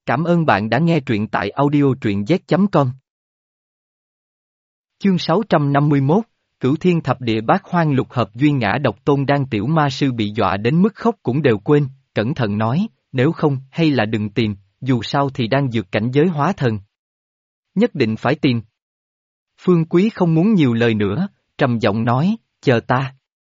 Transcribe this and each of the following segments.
Cảm ơn bạn đã nghe truyện tại audio truyện z.com. Chương 651, Cửu Thiên Thập Địa Bát Hoang Lục Hợp Duy Ngã Độc Tôn Đan tiểu ma sư bị dọa đến mức khóc cũng đều quên, cẩn thận nói, nếu không hay là đừng tìm, dù sao thì đang dược cảnh giới hóa thần. Nhất định phải tìm. Phương Quý không muốn nhiều lời nữa, trầm giọng nói, chờ ta.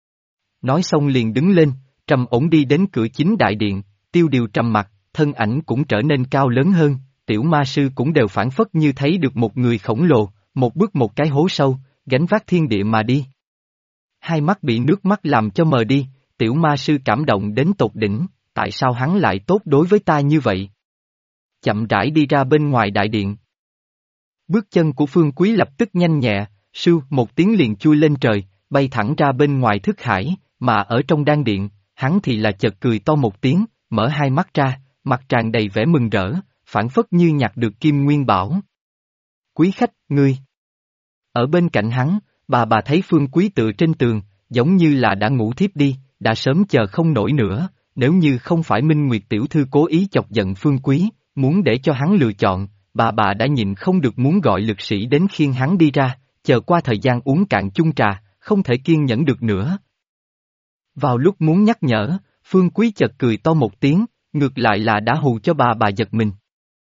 Nói xong liền đứng lên, trầm ổn đi đến cửa chính đại điện, Tiêu Điều trầm mặt, thân ảnh cũng trở nên cao lớn hơn, tiểu ma sư cũng đều phản phất như thấy được một người khổng lồ, một bước một cái hố sâu, gánh vác thiên địa mà đi. Hai mắt bị nước mắt làm cho mờ đi, tiểu ma sư cảm động đến tột đỉnh, tại sao hắn lại tốt đối với ta như vậy? Chậm rãi đi ra bên ngoài đại điện. Bước chân của Phương Quý lập tức nhanh nhẹ, sưu một tiếng liền chui lên trời, bay thẳng ra bên ngoài thức hải, mà ở trong đan điện, hắn thì là chợt cười to một tiếng, mở hai mắt ra, mặt tràn đầy vẻ mừng rỡ, phảng phất như nhặt được kim nguyên bảo. Quý khách, ngươi. Ở bên cạnh hắn, bà thấy Phương Quý tựa trên tường, giống như là đã ngủ thiếp đi, đã sớm chờ không nổi nữa, nếu như không phải Minh Nguyệt tiểu thư cố ý chọc giận Phương Quý, muốn để cho hắn lựa chọn, bà đã nhịn không được muốn gọi lực sĩ đến khiêng hắn đi ra, chờ qua thời gian uống cạn chung trà, không thể kiên nhẫn được nữa. Vào lúc muốn nhắc nhở, Phương Quý chợt cười to một tiếng, ngược lại là đã hù cho bà giật mình.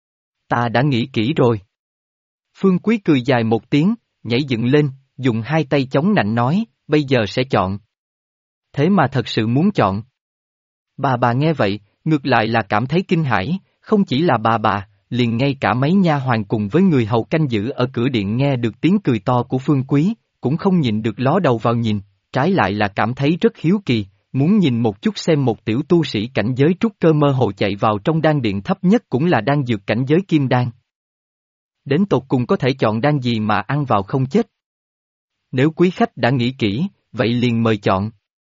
Ta đã nghĩ kỹ rồi. Phương Quý cười dài một tiếng, nhảy dựng lên, dùng hai tay chống nạnh nói, bây giờ sẽ chọn. Thế mà thật sự muốn chọn. Bà nghe vậy, ngược lại là cảm thấy kinh hãi, không chỉ là bà, liền ngay cả mấy nha hoàn cùng với người hầu canh giữ ở cửa điện nghe được tiếng cười to của Phương Quý, cũng không nhịn được ló đầu vào nhìn, trái lại là cảm thấy rất hiếu kỳ, muốn nhìn một chút xem một tiểu tu sĩ cảnh giới trúc cơ mơ hồ chạy vào trong đan điện thấp nhất cũng là đan dược cảnh giới kim đan. Đến tột cùng có thể chọn đan gì mà ăn vào không chết. Nếu quý khách đã nghĩ kỹ, vậy liền mời chọn.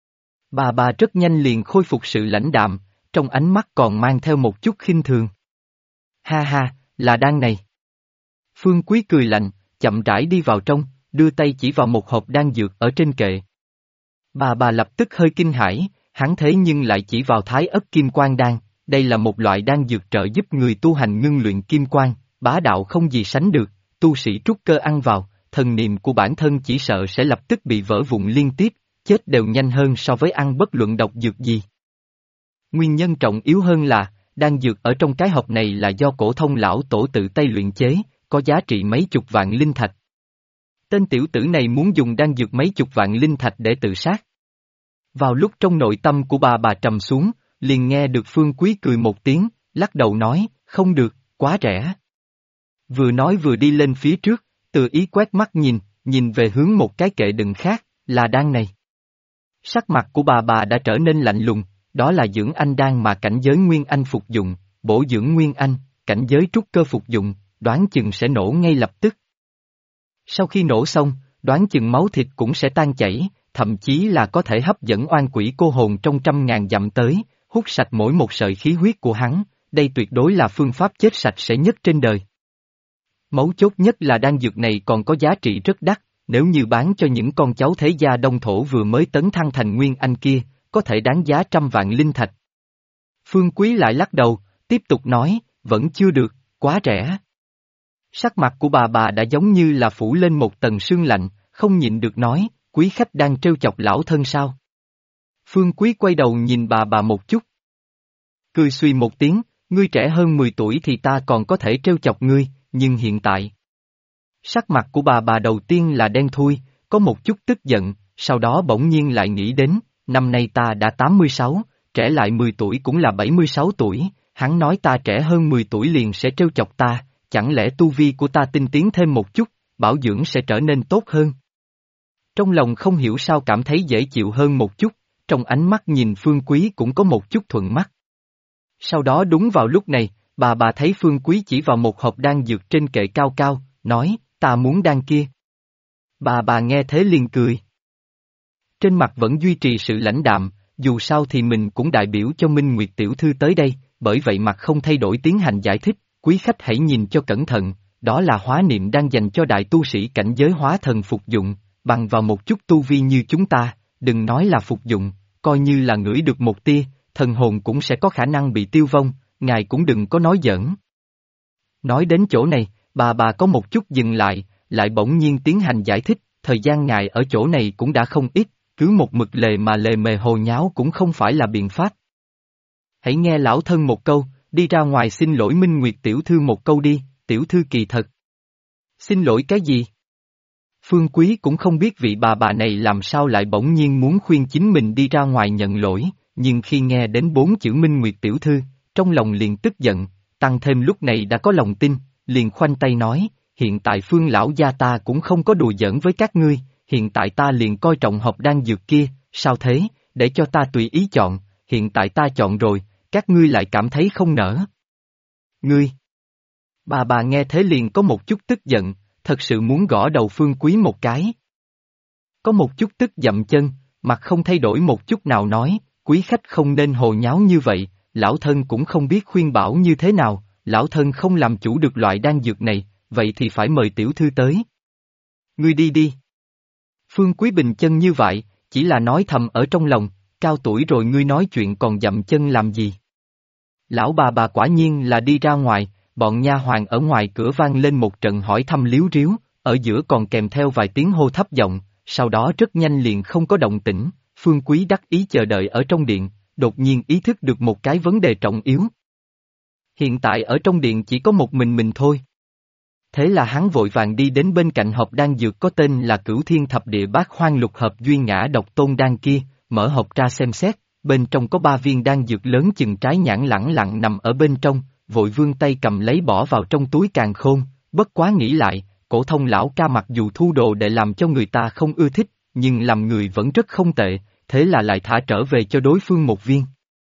Bà rất nhanh liền khôi phục sự lãnh đạm, trong ánh mắt còn mang theo một chút khinh thường. Ha ha, là đan này. Phương Quý cười lạnh, chậm rãi đi vào trong, đưa tay chỉ vào một hộp đan dược ở trên kệ. Bà lập tức hơi kinh hãi, hắn thế nhưng lại chỉ vào Thái Ất Kim Quang Đan, đây là một loại đan dược trợ giúp người tu hành ngưng luyện kim quang, bá đạo không gì sánh được, tu sĩ trúc cơ ăn vào, thần niệm của bản thân chỉ sợ sẽ lập tức bị vỡ vụn liên tiếp, chết đều nhanh hơn so với ăn bất luận độc dược gì. Nguyên nhân trọng yếu hơn là, đan dược ở trong cái hộp này là do Cổ Thông lão tổ tự tay luyện chế, có giá trị mấy chục vạn linh thạch. Tên tiểu tử này muốn dùng đan dược mấy chục vạn linh thạch để tự sát. Vào lúc trong nội tâm của bà trầm xuống, liền nghe được Phương Quý cười một tiếng, lắc đầu nói, không được, quá rẻ. Vừa nói vừa đi lên phía trước, tự ý quét mắt nhìn về hướng một cái kệ đựng khác, là đan này. Sắc mặt của bà đã trở nên lạnh lùng, đó là dưỡng anh đan mà cảnh giới Nguyên Anh phục dụng, bổ dưỡng Nguyên Anh, cảnh giới trúc cơ phục dụng, đoán chừng sẽ nổ ngay lập tức. Sau khi nổ xong, đoán chừng máu thịt cũng sẽ tan chảy, thậm chí là có thể hấp dẫn oan quỷ cô hồn trong 100.000 dặm tới, hút sạch mỗi một sợi khí huyết của hắn, đây tuyệt đối là phương pháp chết sạch sẽ nhất trên đời. Mấu chốt nhất là đan dược này còn có giá trị rất đắt, nếu như bán cho những con cháu thế gia đông thổ vừa mới tấn thăng thành Nguyên Anh kia, có thể đáng giá 100.000 linh thạch. Phương Quý lại lắc đầu, tiếp tục nói, vẫn chưa được, quá rẻ. Sắc mặt của bà đã giống như là phủ lên một tầng sương lạnh, không nhịn được nói, quý khách đang trêu chọc lão thân sao? Phương Quý quay đầu nhìn bà một chút. Cười suy một tiếng, ngươi trẻ hơn 10 tuổi thì ta còn có thể trêu chọc ngươi, nhưng hiện tại. Sắc mặt của bà đầu tiên là đen thui, có một chút tức giận, sau đó bỗng nhiên lại nghĩ đến, năm nay ta đã 86, trẻ lại 10 tuổi cũng là 76 tuổi, hắn nói ta trẻ hơn 10 tuổi liền sẽ trêu chọc ta, chẳng lẽ tu vi của ta tinh tiến thêm một chút, bảo dưỡng sẽ trở nên tốt hơn. Trong lòng không hiểu sao cảm thấy dễ chịu hơn một chút, trong ánh mắt nhìn Phương Quý cũng có một chút thuận mắt. Sau đó đúng vào lúc này, bà thấy Phương Quý chỉ vào một hộp đan dược trên kệ cao cao, nói, ta muốn đan kia. Bà nghe thế liền cười. Trên mặt vẫn duy trì sự lãnh đạm, dù sao thì mình cũng đại biểu cho Minh Nguyệt tiểu thư tới đây, bởi vậy mặt không thay đổi tiến hành giải thích, quý khách hãy nhìn cho cẩn thận, đó là hóa niệm đang dành cho đại tu sĩ cảnh giới hóa thần phục dụng, bằng vào một chút tu vi như chúng ta, đừng nói là phục dụng, coi như là ngửi được một tia, thần hồn cũng sẽ có khả năng bị tiêu vong, ngài cũng đừng có nói giỡn. Nói đến chỗ này, bà có một chút dừng lại bỗng nhiên tiến hành giải thích, thời gian ngài ở chỗ này cũng đã không ít, cứ một mực lề mà lề mề hồ nháo cũng không phải là biện pháp. Hãy nghe lão thân một câu, đi ra ngoài xin lỗi Minh Nguyệt tiểu thư một câu đi, tiểu thư kỳ thật. Xin lỗi cái gì? Phương Quý cũng không biết vị bà này làm sao lại bỗng nhiên muốn khuyên chính mình đi ra ngoài nhận lỗi, nhưng khi nghe đến 4 chữ Minh Nguyệt tiểu thư, trong lòng liền tức giận, tăng thêm lúc này đã có lòng tin, liền khoanh tay nói, hiện tại Phương lão gia ta cũng không có đùa giỡn với các ngươi, hiện tại ta liền coi trọng hộp đan dược kia, sao thế, để cho ta tùy ý chọn, hiện tại ta chọn rồi, các ngươi lại cảm thấy không nỡ. Ngươi! Bà nghe thế liền có một chút tức giận, thật sự muốn gõ đầu Phương Quý một cái. Có một chút tức dậm chân, mặt không thay đổi một chút nào nói, quý khách không nên hồ nháo như vậy, lão thân cũng không biết khuyên bảo như thế nào, lão thân không làm chủ được loại đan dược này, vậy thì phải mời tiểu thư tới. Ngươi đi đi. Phương Quý bình chân như vậy, chỉ là nói thầm ở trong lòng, cao tuổi rồi ngươi nói chuyện còn dậm chân làm gì. Lão bà quả nhiên là đi ra ngoài, bọn nha hoàn ở ngoài cửa vang lên một trận hỏi thăm líu ríu, ở giữa còn kèm theo vài tiếng hô thấp giọng, sau đó rất nhanh liền không có động tĩnh, Phương Quý đắc ý chờ đợi ở trong điện, đột nhiên ý thức được một cái vấn đề trọng yếu. Hiện tại ở trong điện chỉ có một mình thôi. Thế là hắn vội vàng đi đến bên cạnh hộp đan dược có tên là Cửu Thiên Thập Địa Bát Hoang Lục Hợp Duy Ngã Độc Tôn đan kia, mở hộp ra xem xét, bên trong có 3 viên đan dược lớn chừng trái nhãn lẳng lặng nằm ở bên trong, vội vươn tay cầm lấy bỏ vào trong túi càn khôn, bất quá nghĩ lại, Cổ Thông lão ca mặc dù thu đồ để làm cho người ta không ưa thích, nhưng làm người vẫn rất không tệ, thế là lại thả trở về cho đối phương một viên.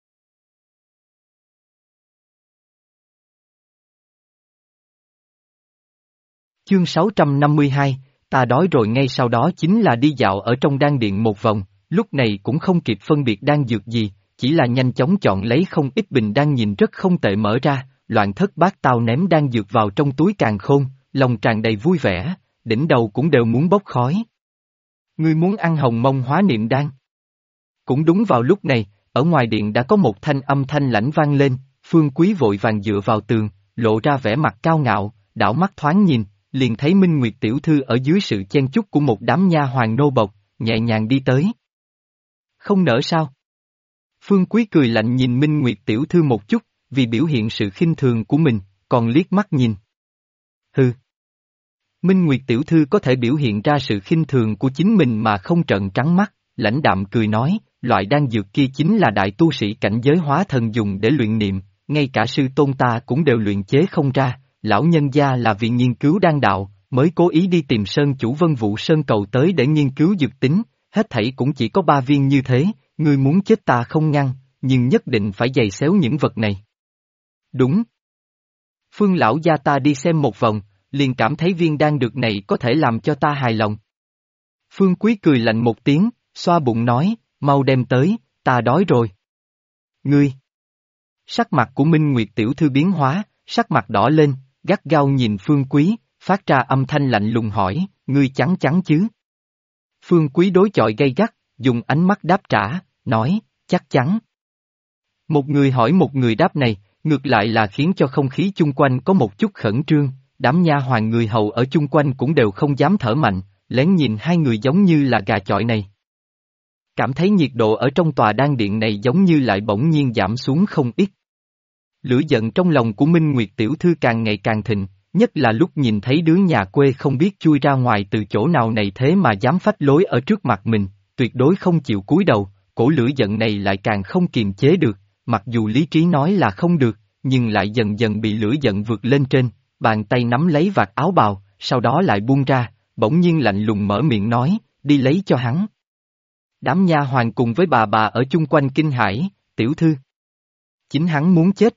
Chương 652, ta đói rồi ngay sau đó chính là đi dạo ở trong đan điện một vòng, lúc này cũng không kịp phân biệt đan dược gì, chỉ là nhanh chóng chọn lấy không ít bình đan nhìn rất không tệ mở ra, loạn thất bát tao ném đan dược vào trong túi càn khôn, lòng tràn đầy vui vẻ, đỉnh đầu cũng đều muốn bốc khói. Ngươi muốn ăn hồng mông hóa niệm đan? Cũng đúng vào lúc này, ở ngoài điện đã có một thanh âm thanh lãnh vang lên, Phương Quý vội vàng dựa vào tường, lộ ra vẻ mặt cao ngạo, đảo mắt thoáng nhìn, liền thấy Minh Nguyệt tiểu thư ở dưới sự chen chúc của một đám nha hoàn nô bộc, nhẹ nhàng đi tới. Không nỡ sao? Phương Quý cười lạnh nhìn Minh Nguyệt tiểu thư một chút, vì biểu hiện sự khinh thường của mình, còn liếc mắt nhìn. Hừ. Minh Nguyệt tiểu thư có thể biểu hiện ra sự khinh thường của chính mình mà không trợn trắng mắt, lãnh đạm cười nói, loại đan dược kia chính là đại tu sĩ cảnh giới hóa thần dùng để luyện niệm, ngay cả sư tôn ta cũng đều luyện chế không ra, lão nhân gia là vì nghiên cứu đan đạo, mới cố ý đi tìm Sơn chủ Vân Vũ Sơn cầu tới để nghiên cứu dược tính, hết thảy cũng chỉ có 3 viên như thế, ngươi muốn chết ta không ngăn, nhưng nhất định phải giày xéo những vật này. Đúng. Phương lão gia ta đi xem một vòng, liền cảm thấy viên đan dược này có thể làm cho ta hài lòng. Phương Quý cười lạnh một tiếng, xoa bụng nói, mau đem tới, ta đói rồi. Ngươi. Sắc mặt của Minh Nguyệt tiểu thư biến hóa, sắc mặt đỏ lên, gắt gao nhìn Phương Quý, phát ra âm thanh lạnh lùng hỏi, ngươi chắn chắn chứ? Phương Quý đối chọi gay gắt, dùng ánh mắt đáp trả, nói, chắc chắn. Một người hỏi một người đáp này, ngược lại là khiến cho không khí chung quanh có một chút khẩn trương, đám nha hoàn người hầu ở chung quanh cũng đều không dám thở mạnh, lén nhìn hai người giống như là gà chọi này. Cảm thấy nhiệt độ ở trong tòa đan điện này giống như lại bỗng nhiên giảm xuống không ít. Lửa giận trong lòng của Minh Nguyệt tiểu thư càng ngày càng thịnh, nhất là lúc nhìn thấy đứa nhà quê không biết chui ra ngoài từ chỗ nào này thế mà dám phách lối ở trước mặt mình, tuyệt đối không chịu cúi đầu, cổ lửa giận này lại càng không kiềm chế được, mặc dù lý trí nói là không được, nhưng lại dần dần bị lửa giận vượt lên trên, bàn tay nắm lấy vạt áo bào, sau đó lại buông ra, bỗng nhiên lạnh lùng mở miệng nói, đi lấy cho hắn. Đám nha hoàn cùng với bà ở chung quanh kinh hãi, tiểu thư. Chính hắn muốn chết.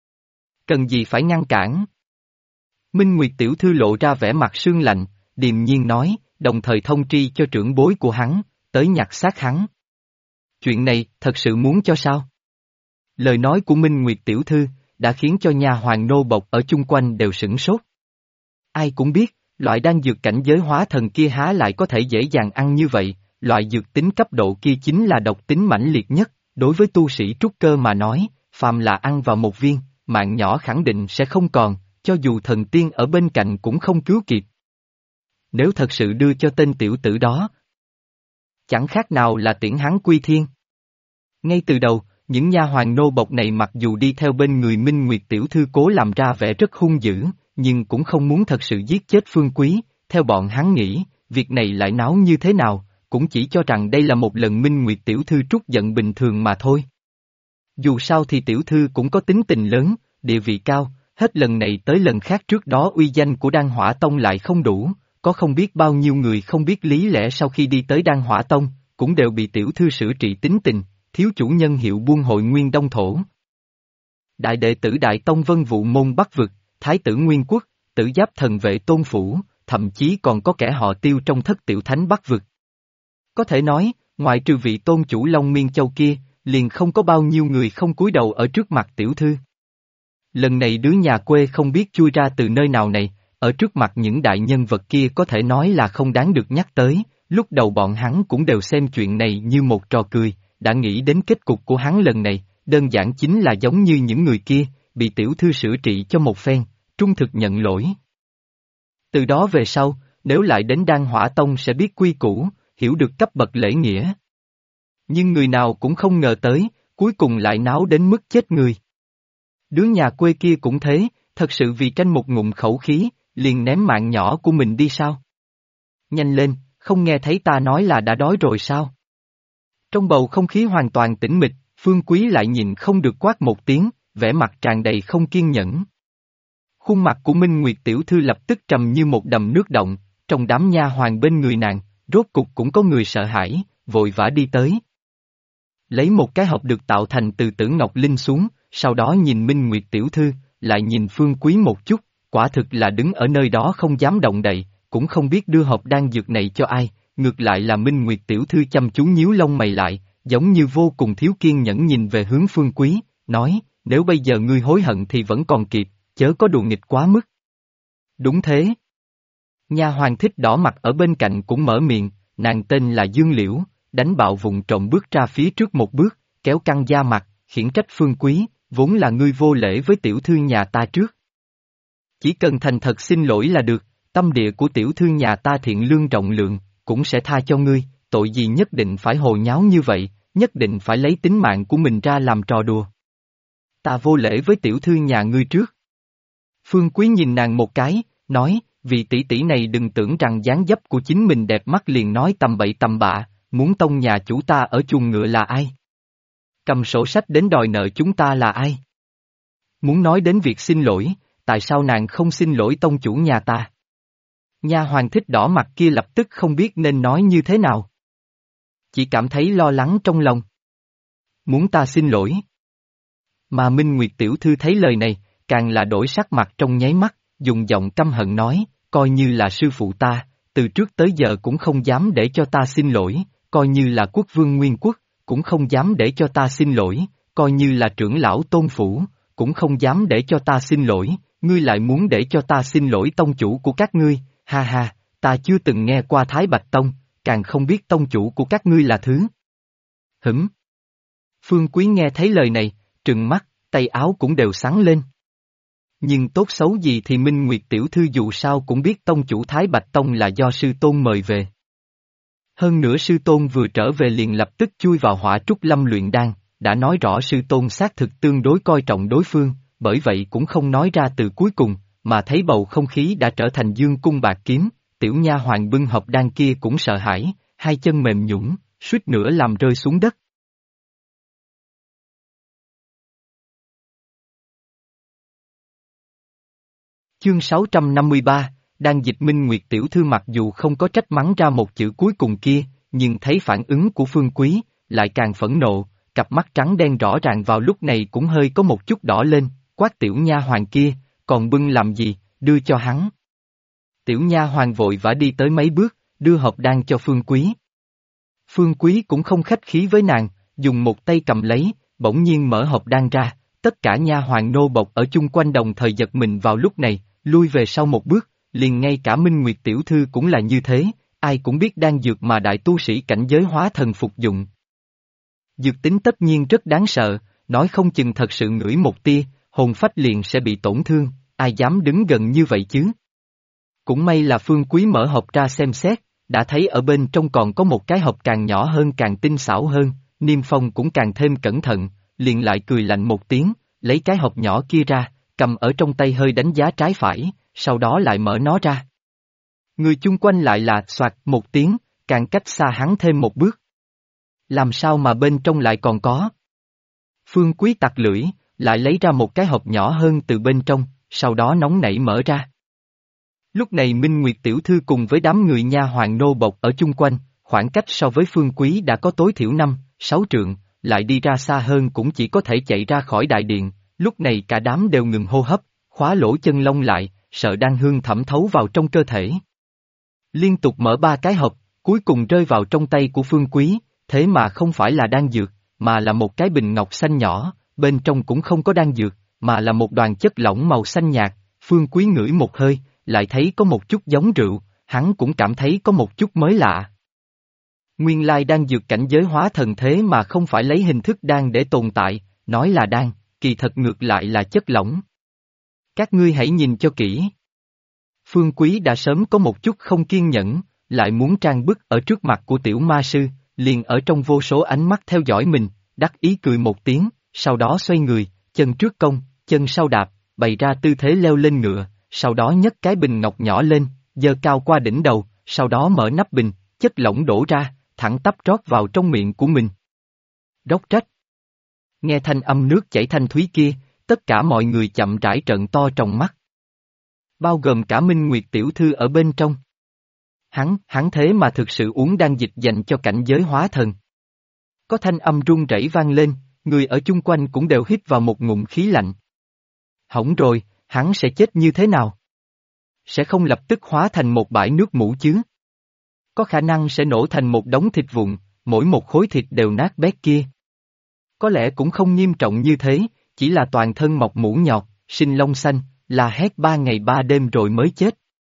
Cần gì phải ngăn cản? Minh Nguyệt tiểu thư lộ ra vẻ mặt sương lạnh, điềm nhiên nói, đồng thời thông tri cho trưởng bối của hắn, tới nhặt xác hắn. Chuyện này, thật sự muốn cho sao? Lời nói của Minh Nguyệt tiểu thư, đã khiến cho nhà hoàng nô bộc ở chung quanh đều sửng sốt. Ai cũng biết, loại đan dược cảnh giới hóa thần kia há lại có thể dễ dàng ăn như vậy, loại dược tính cấp độ kia chính là độc tính mãnh liệt nhất, đối với tu sĩ trúc cơ mà nói, phàm là ăn vào một viên, mạng nhỏ khẳng định sẽ không còn, cho dù thần tiên ở bên cạnh cũng không cứu kịp. Nếu thật sự đưa cho tên tiểu tử đó, chẳng khác nào là tiễn hắn quy thiên. Ngay từ đầu, những nha hoàn nô bộc này mặc dù đi theo bên người Minh Nguyệt tiểu thư cố làm ra vẻ rất hung dữ, nhưng cũng không muốn thật sự giết chết Phương Quý, theo bọn hắn nghĩ, việc này lại náo như thế nào, cũng chỉ cho rằng đây là một lần Minh Nguyệt tiểu thư trút giận bình thường mà thôi. Dù sao thì tiểu thư cũng có tính tình lớn, địa vị cao, hết lần này tới lần khác trước đó uy danh của Đan Hỏa Tông lại không đủ, có không biết bao nhiêu người không biết lý lẽ sau khi đi tới Đan Hỏa Tông, cũng đều bị tiểu thư sửa trị tính tình, thiếu chủ nhân hiệu buôn hội Nguyên Đông Thổ. Đại đệ tử Đại Tông Vân Vụ Môn Bắc Vực, Thái tử Nguyên Quốc, Tử Giáp Thần Vệ Tôn Phủ, thậm chí còn có kẻ họ Tiêu trong Thất Tiểu Thánh Bắc Vực. Có thể nói, ngoại trừ vị tôn chủ Long Miên Châu kia, liền không có bao nhiêu người không cúi đầu ở trước mặt tiểu thư. Lần này đứa nhà quê không biết chui ra từ nơi nào này, ở trước mặt những đại nhân vật kia có thể nói là không đáng được nhắc tới, lúc đầu bọn hắn cũng đều xem chuyện này như một trò cười, đã nghĩ đến kết cục của hắn lần này, đơn giản chính là giống như những người kia, bị tiểu thư sửa trị cho một phen, trung thực nhận lỗi. Từ đó về sau, nếu lại đến Đan Hỏa Tông sẽ biết quy củ, hiểu được cấp bậc lễ nghĩa. Nhưng người nào cũng không ngờ tới, cuối cùng lại náo đến mức chết người. Đứa nhà quê kia cũng thế, thật sự vì tranh một ngụm khẩu khí, liền ném mạng nhỏ của mình đi sao? Nhanh lên, không nghe thấy ta nói là đã đói rồi sao? Trong bầu không khí hoàn toàn tĩnh mịch, Phương Quý lại nhìn không được quát một tiếng, vẻ mặt tràn đầy không kiên nhẫn. Khuôn mặt của Minh Nguyệt tiểu thư lập tức trầm như một đầm nước động, trong đám nha hoàn bên người nàng, rốt cục cũng có người sợ hãi, vội vã đi tới. Lấy một cái hộp được tạo thành từ tử ngọc linh xuống, sau đó nhìn Minh Nguyệt tiểu thư, lại nhìn Phương Quý một chút, quả thực là đứng ở nơi đó không dám động đậy, cũng không biết đưa hộp đan dược này cho ai, ngược lại là Minh Nguyệt tiểu thư chăm chú nhíu lông mày lại, giống như vô cùng thiếu kiên nhẫn nhìn về hướng Phương Quý, nói, nếu bây giờ ngươi hối hận thì vẫn còn kịp, chớ có đùa nghịch quá mức. Đúng thế. Nha hoàn Thích đỏ mặt ở bên cạnh cũng mở miệng, nàng tên là Dương Liễu, đánh bạo vùng trộm bước ra phía trước một bước, kéo căng da mặt, khiển trách Phương Quý, vốn là ngươi vô lễ với tiểu thư nhà ta trước. Chỉ cần thành thật xin lỗi là được, tâm địa của tiểu thư nhà ta thiện lương rộng lượng, cũng sẽ tha cho ngươi, tội gì nhất định phải hồ nháo như vậy, nhất định phải lấy tính mạng của mình ra làm trò đùa. Ta vô lễ với tiểu thư nhà ngươi trước. Phương Quý nhìn nàng một cái, nói, vị tỷ tỷ này đừng tưởng rằng dáng dấp của chính mình đẹp mắt liền nói tầm bậy tầm bạ, muốn tông nhà chủ ta ở chuồng ngựa là ai? Cầm sổ sách đến đòi nợ chúng ta là ai? Muốn nói đến việc xin lỗi, tại sao nàng không xin lỗi tông chủ nhà ta? Nha hoàn Thích đỏ mặt kia lập tức không biết nên nói như thế nào. Chỉ cảm thấy lo lắng trong lòng. Muốn ta xin lỗi. Mà Minh Nguyệt tiểu thư thấy lời này, càng là đổi sắc mặt trong nháy mắt, dùng giọng căm hận nói, coi như là sư phụ ta, từ trước tới giờ cũng không dám để cho ta xin lỗi, coi như là quốc vương Nguyên Quốc, cũng không dám để cho ta xin lỗi, coi như là trưởng lão Tôn Phủ, cũng không dám để cho ta xin lỗi, ngươi lại muốn để cho ta xin lỗi tông chủ của các ngươi, ha ha, ta chưa từng nghe qua Thái Bạch Tông, càng không biết tông chủ của các ngươi là thứ. Hửm. Phương Quý nghe thấy lời này, trừng mắt, tay áo cũng đều sáng lên. Nhưng tốt xấu gì thì Minh Nguyệt tiểu thư dù sao cũng biết tông chủ Thái Bạch Tông là do sư tôn mời về. Hơn nữa sư tôn vừa trở về liền lập tức chui vào Hỏa Trúc Lâm luyện đan, đã nói rõ sư tôn xác thực tương đối coi trọng đối phương, bởi vậy cũng không nói ra từ cuối cùng, mà thấy bầu không khí đã trở thành dương cung bạc kiếm, tiểu nha hoàn bưng hộp đan kia cũng sợ hãi, hai chân mềm nhũn, suýt nữa làm rơi xuống đất. Chương 653, đang dịch Minh Nguyệt tiểu thư mặc dù không có trách mắng ra một chữ cuối cùng kia, nhưng thấy phản ứng của Phương Quý, lại càng phẫn nộ, cặp mắt trắng đen rõ ràng vào lúc này cũng hơi có một chút đỏ lên, quát tiểu nha hoàn kia, còn bưng làm gì, đưa cho hắn. Tiểu nha hoàn vội vã đi tới mấy bước, đưa hộp đan cho Phương Quý. Phương Quý cũng không khách khí với nàng, dùng một tay cầm lấy, bỗng nhiên mở hộp đan ra, tất cả nha hoàn nô bộc ở chung quanh đồng thời giật mình vào lúc này, lui về sau một bước, liền ngay cả Minh Nguyệt tiểu thư cũng là như thế, ai cũng biết đan dược mà đại tu sĩ cảnh giới hóa thần phục dụng. Dược tính tất nhiên rất đáng sợ, nói không chừng thật sự ngửi một tia, hồn phách liền sẽ bị tổn thương, ai dám đứng gần như vậy chứ? Cũng may là Phương Quý mở hộp ra xem xét, đã thấy ở bên trong còn có một cái hộp càng nhỏ hơn càng tinh xảo hơn, Niêm Phong cũng càng thêm cẩn thận, liền lại cười lạnh một tiếng, lấy cái hộp nhỏ kia ra, cầm ở trong tay hơi đánh giá trái phải, sau đó lại mở nó ra. Người chung quanh lại là soạt một tiếng, càng cách xa hắn thêm một bước. Làm sao mà bên trong lại còn có? Phương Quý tặc lưỡi, lại lấy ra một cái hộp nhỏ hơn từ bên trong, sau đó nóng nảy mở ra. Lúc này Minh Nguyệt tiểu thư cùng với đám người nha hoàn nô bộc ở chung quanh, khoảng cách so với Phương Quý đã có tối thiểu 5-6 trượng, lại đi ra xa hơn cũng chỉ có thể chạy ra khỏi đại điện, lúc này cả đám đều ngừng hô hấp, khóa lỗ chân lông lại, sợ đan hương thẩm thấu vào trong cơ thể. Liên tục mở 3 cái hộp, cuối cùng rơi vào trong tay của Phương Quý, thế mà không phải là đan dược, mà là một cái bình ngọc xanh nhỏ, bên trong cũng không có đan dược, mà là một đoàn chất lỏng màu xanh nhạt, Phương Quý ngửi một hơi, lại thấy có một chút giống rượu, hắn cũng cảm thấy có một chút mới lạ. Nguyên lai đan dược cảnh giới hóa thần thế mà không phải lấy hình thức đan để tồn tại, nói là đan, kỳ thật ngược lại là chất lỏng. Các ngươi hãy nhìn cho kỹ. Phương Quý đã sớm có một chút không kiên nhẫn, lại muốn trang bức ở trước mặt của tiểu ma sư, liền ở trong vô số ánh mắt theo dõi mình, đắc ý cười một tiếng, sau đó xoay người, chân trước cong, chân sau đạp, bày ra tư thế leo lên ngựa, sau đó nhấc cái bình ngọc nhỏ lên, giơ cao qua đỉnh đầu, sau đó mở nắp bình, chất lỏng đổ ra, thẳng tắp rót vào trong miệng của mình. Róc rách. Nghe thanh âm nước chảy thanh thúy kia, tất cả mọi người chậm rãi trợn to tròng mắt. Bao gồm cả Minh Nguyệt tiểu thư ở bên trong. Hắn thế mà thực sự uống đan dịch dành cho cảnh giới hóa thần. Có thanh âm run rẩy vang lên, người ở chung quanh cũng đều hít vào một ngụm khí lạnh. Hỏng rồi, hắn sẽ chết như thế nào? Sẽ không lập tức hóa thành một bãi nước mủ chứ? Có khả năng sẽ nổ thành một đống thịt vụn, mỗi một khối thịt đều nát bét kia. Có lẽ cũng không nghiêm trọng như thế, chỉ là toàn thân mọc mũ nhọt, sinh lông xanh, là hét 3 ngày 3 đêm rồi mới chết.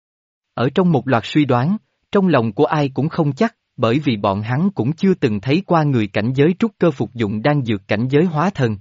Ở trong một loạt suy đoán, trong lòng của ai cũng không chắc, bởi vì bọn hắn cũng chưa từng thấy qua người cảnh giới trúc cơ phục dụng đan dược cảnh giới hóa thần.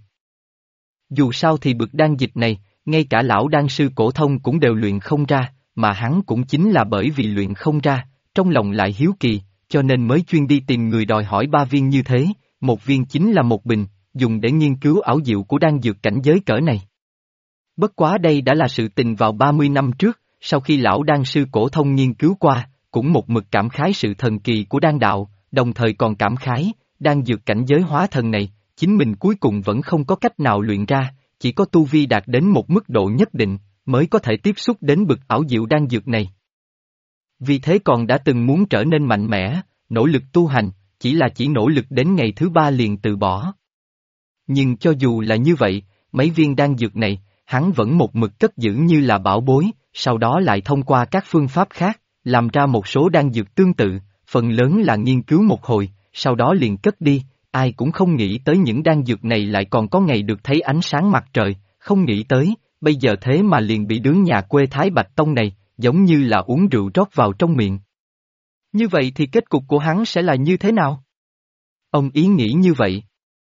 Dù sao thì bực đan dịch này, ngay cả lão đan sư cổ thông cũng đều luyện không ra, mà hắn cũng chính là bởi vì luyện không ra, trong lòng lại hiếu kỳ, cho nên mới chuyên đi tìm người đòi hỏi 3 viên như thế, một viên chính là một bình, dùng để nghiên cứu ảo diệu của đan dược cảnh giới cỡ này. Bất quá đây đã là sự tình vào 30 năm trước, sau khi lão đan sư cổ thông nghiên cứu qua, cũng một mực cảm khái sự thần kỳ của đan đạo, đồng thời còn cảm khái, đan dược cảnh giới hóa thần này, chính mình cuối cùng vẫn không có cách nào luyện ra, chỉ có tu vi đạt đến một mức độ nhất định, mới có thể tiếp xúc đến bực ảo diệu đan dược này. Vì thế còn đã từng muốn trở nên mạnh mẽ, nỗ lực tu hành, chỉ nỗ lực đến ngày thứ 3 liền từ bỏ. Nhưng cho dù là như vậy, mấy viên đan dược này, hắn vẫn một mực cất giữ như là bảo bối, sau đó lại thông qua các phương pháp khác, làm ra một số đan dược tương tự, phần lớn là nghiên cứu một hồi, sau đó liền cất đi, ai cũng không nghĩ tới những đan dược này lại còn có ngày được thấy ánh sáng mặt trời, không nghĩ tới, bây giờ thế mà liền bị đứa nhà quê Thái Bạch Tông này, giống như là uống rượu rót vào trong miệng. Như vậy thì kết cục của hắn sẽ là như thế nào? Ông ý nghĩ như vậy.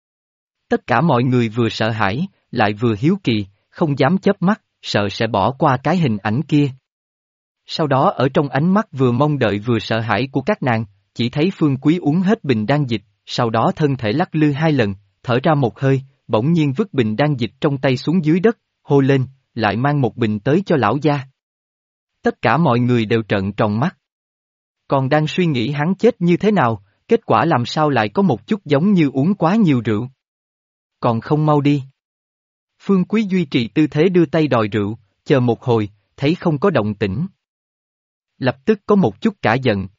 Tất cả mọi người vừa sợ hãi, lại vừa hiếu kỳ, không dám chớp mắt, sợ sẽ bỏ qua cái hình ảnh kia. Sau đó ở trong ánh mắt vừa mong đợi vừa sợ hãi của các nàng, chỉ thấy Phương Quý uống hết bình đan dịch, sau đó thân thể lắc lư 2 lần, thở ra một hơi, bỗng nhiên vứt bình đan dịch trong tay xuống dưới đất, hô lên, lại mang một bình tới cho lão gia. Tất cả mọi người đều trợn tròn mắt. Còn đang suy nghĩ hắn chết như thế nào, kết quả làm sao lại có một chút giống như uống quá nhiều rượu. Còn không mau đi. Phương Quý duy trì tư thế đưa tay đòi rượu, chờ một hồi, thấy không có động tĩnh. Lập tức có một chút cả giận.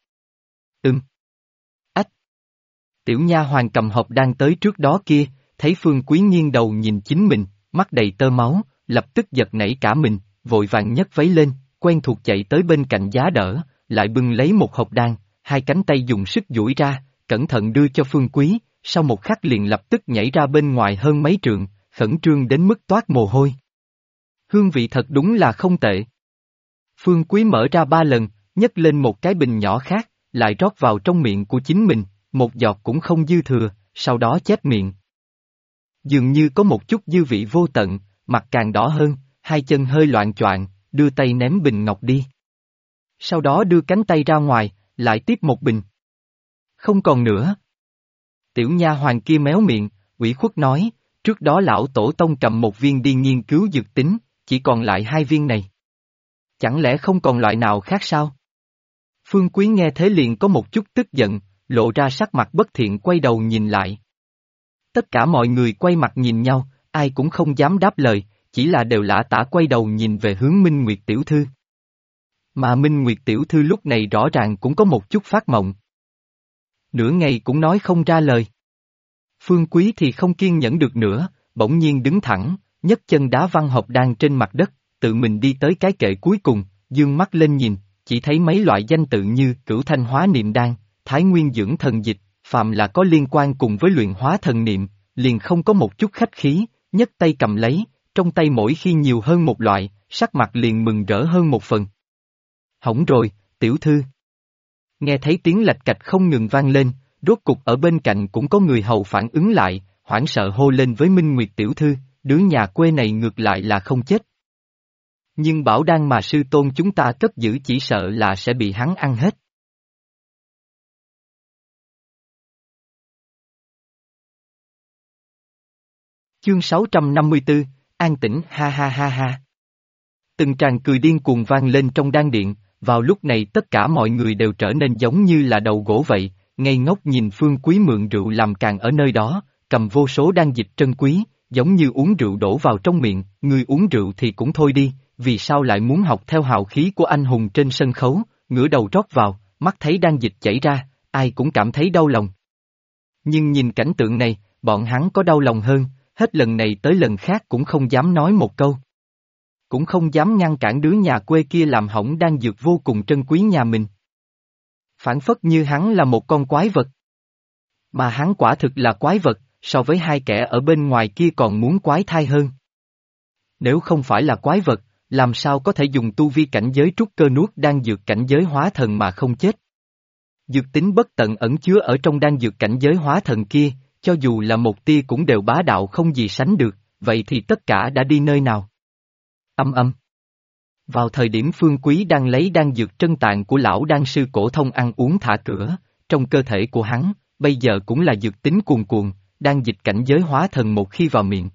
Ách. Tiểu nha hoàn cầm hộp đang tới trước đó kia, thấy Phương Quý nghiêng đầu nhìn chính mình, mắt đầy tơ máu, lập tức giật nảy cả mình, vội vàng nhấc váy lên, quen thuộc chạy tới bên cạnh giá đỡ, lại bưng lấy một hộp đan, hai cánh tay dùng sức duỗi ra, cẩn thận đưa cho Phương Quý, sau một khắc liền lập tức nhảy ra bên ngoài hơn mấy trượng, khẩn trương đến mức toát mồ hôi. Hương vị thật đúng là không tệ. Phương Quý mở ra 3 lần, nhấc lên một cái bình nhỏ khác, lại rót vào trong miệng của chính mình, một giọt cũng không dư thừa, sau đó chép miệng. Dường như có một chút dư vị vô tận, mặt càng đỏ hơn, hai chân hơi loạng choạng, đưa tay ném bình ngọc đi. Sau đó đưa cánh tay ra ngoài, lại tiếp một bình. Không còn nữa. Tiểu nha hoàng kia méo miệng, ủy khuất nói, trước đó lão tổ tông cầm một viên đi nghiên cứu dược tính, chỉ còn lại hai viên này. Chẳng lẽ không còn loại nào khác sao? Phương Quý nghe thế liền có một chút tức giận, lộ ra sắc mặt bất thiện quay đầu nhìn lại. Tất cả mọi người quay mặt nhìn nhau, ai cũng không dám đáp lời, chỉ là đều lả tả quay đầu nhìn về hướng Minh Nguyệt tiểu thư. Mà Minh Nguyệt tiểu thư lúc này rõ ràng cũng có một chút phát mộng. Nửa ngày cũng nói không ra lời. Phương Quý thì không kiên nhẫn được nữa, bỗng nhiên đứng thẳng, nhấc chân đá văn hộp đan trên mặt đất, tự mình đi tới cái kệ cuối cùng, dương mắt lên nhìn, chỉ thấy mấy loại danh tự như Cửu Thanh Hóa Niệm Đan, Thái Nguyên Dưỡng Thần Dịch, phàm là có liên quan cùng với luyện hóa thần niệm, liền không có một chút khách khí, nhấc tay cầm lấy, trong tay mỗi khi nhiều hơn một loại, sắc mặt liền mừng rỡ hơn một phần. Hỏng rồi, tiểu thư. Nghe thấy tiếng lạch cạch không ngừng vang lên, rốt cục ở bên cạnh cũng có người hầu phản ứng lại, hoảng sợ hô lên với Minh Nguyệt tiểu thư, đứa nhà quê này ngược lại là không chết. Nhưng bảo đan mà sư tôn chúng ta cất giữ chỉ sợ là sẽ bị hắn ăn hết. Chương 654, An tĩnh ha ha ha ha. Từng tràng cười điên cuồng vang lên trong đan điện, vào lúc này tất cả mọi người đều trở nên giống như là đầu gỗ vậy, ngây ngốc nhìn Phương Quý mượn rượu làm càng ở nơi đó, cầm vô số đan dịch trân quý, giống như uống rượu đổ vào trong miệng, người uống rượu thì cũng thôi đi, vì sao lại muốn học theo hào khí của anh hùng trên sân khấu, ngửa đầu rót vào, mắt thấy đan dịch chảy ra, ai cũng cảm thấy đau lòng. Nhưng nhìn cảnh tượng này, bọn hắn có đau lòng hơn, hết lần này tới lần khác cũng không dám nói một câu. Cũng không dám ngăn cản đứa nhà quê kia làm hỏng đan dược vô cùng trân quý nhà mình. Phản phất như hắn là một con quái vật. Mà hắn quả thực là quái vật, so với hai kẻ ở bên ngoài kia còn muốn quái thai hơn. Nếu không phải là quái vật, làm sao có thể dùng tu vi cảnh giới trúc cơ nuốt đan dược cảnh giới hóa thần mà không chết? Dược tính bất tận ẩn chứa ở trong đan dược cảnh giới hóa thần kia, cho dù là một tia cũng đều bá đạo không gì sánh được, vậy thì tất cả đã đi nơi nào? Âm âm. Vào thời điểm Phương Quý đang lấy đan dược trân tạng của lão đan sư cổ thông ăn uống thả cửa, trong cơ thể của hắn, bây giờ cũng là dược tính cuồn cuộn, đan dịch cảnh giới hóa thần một khi vào miệng.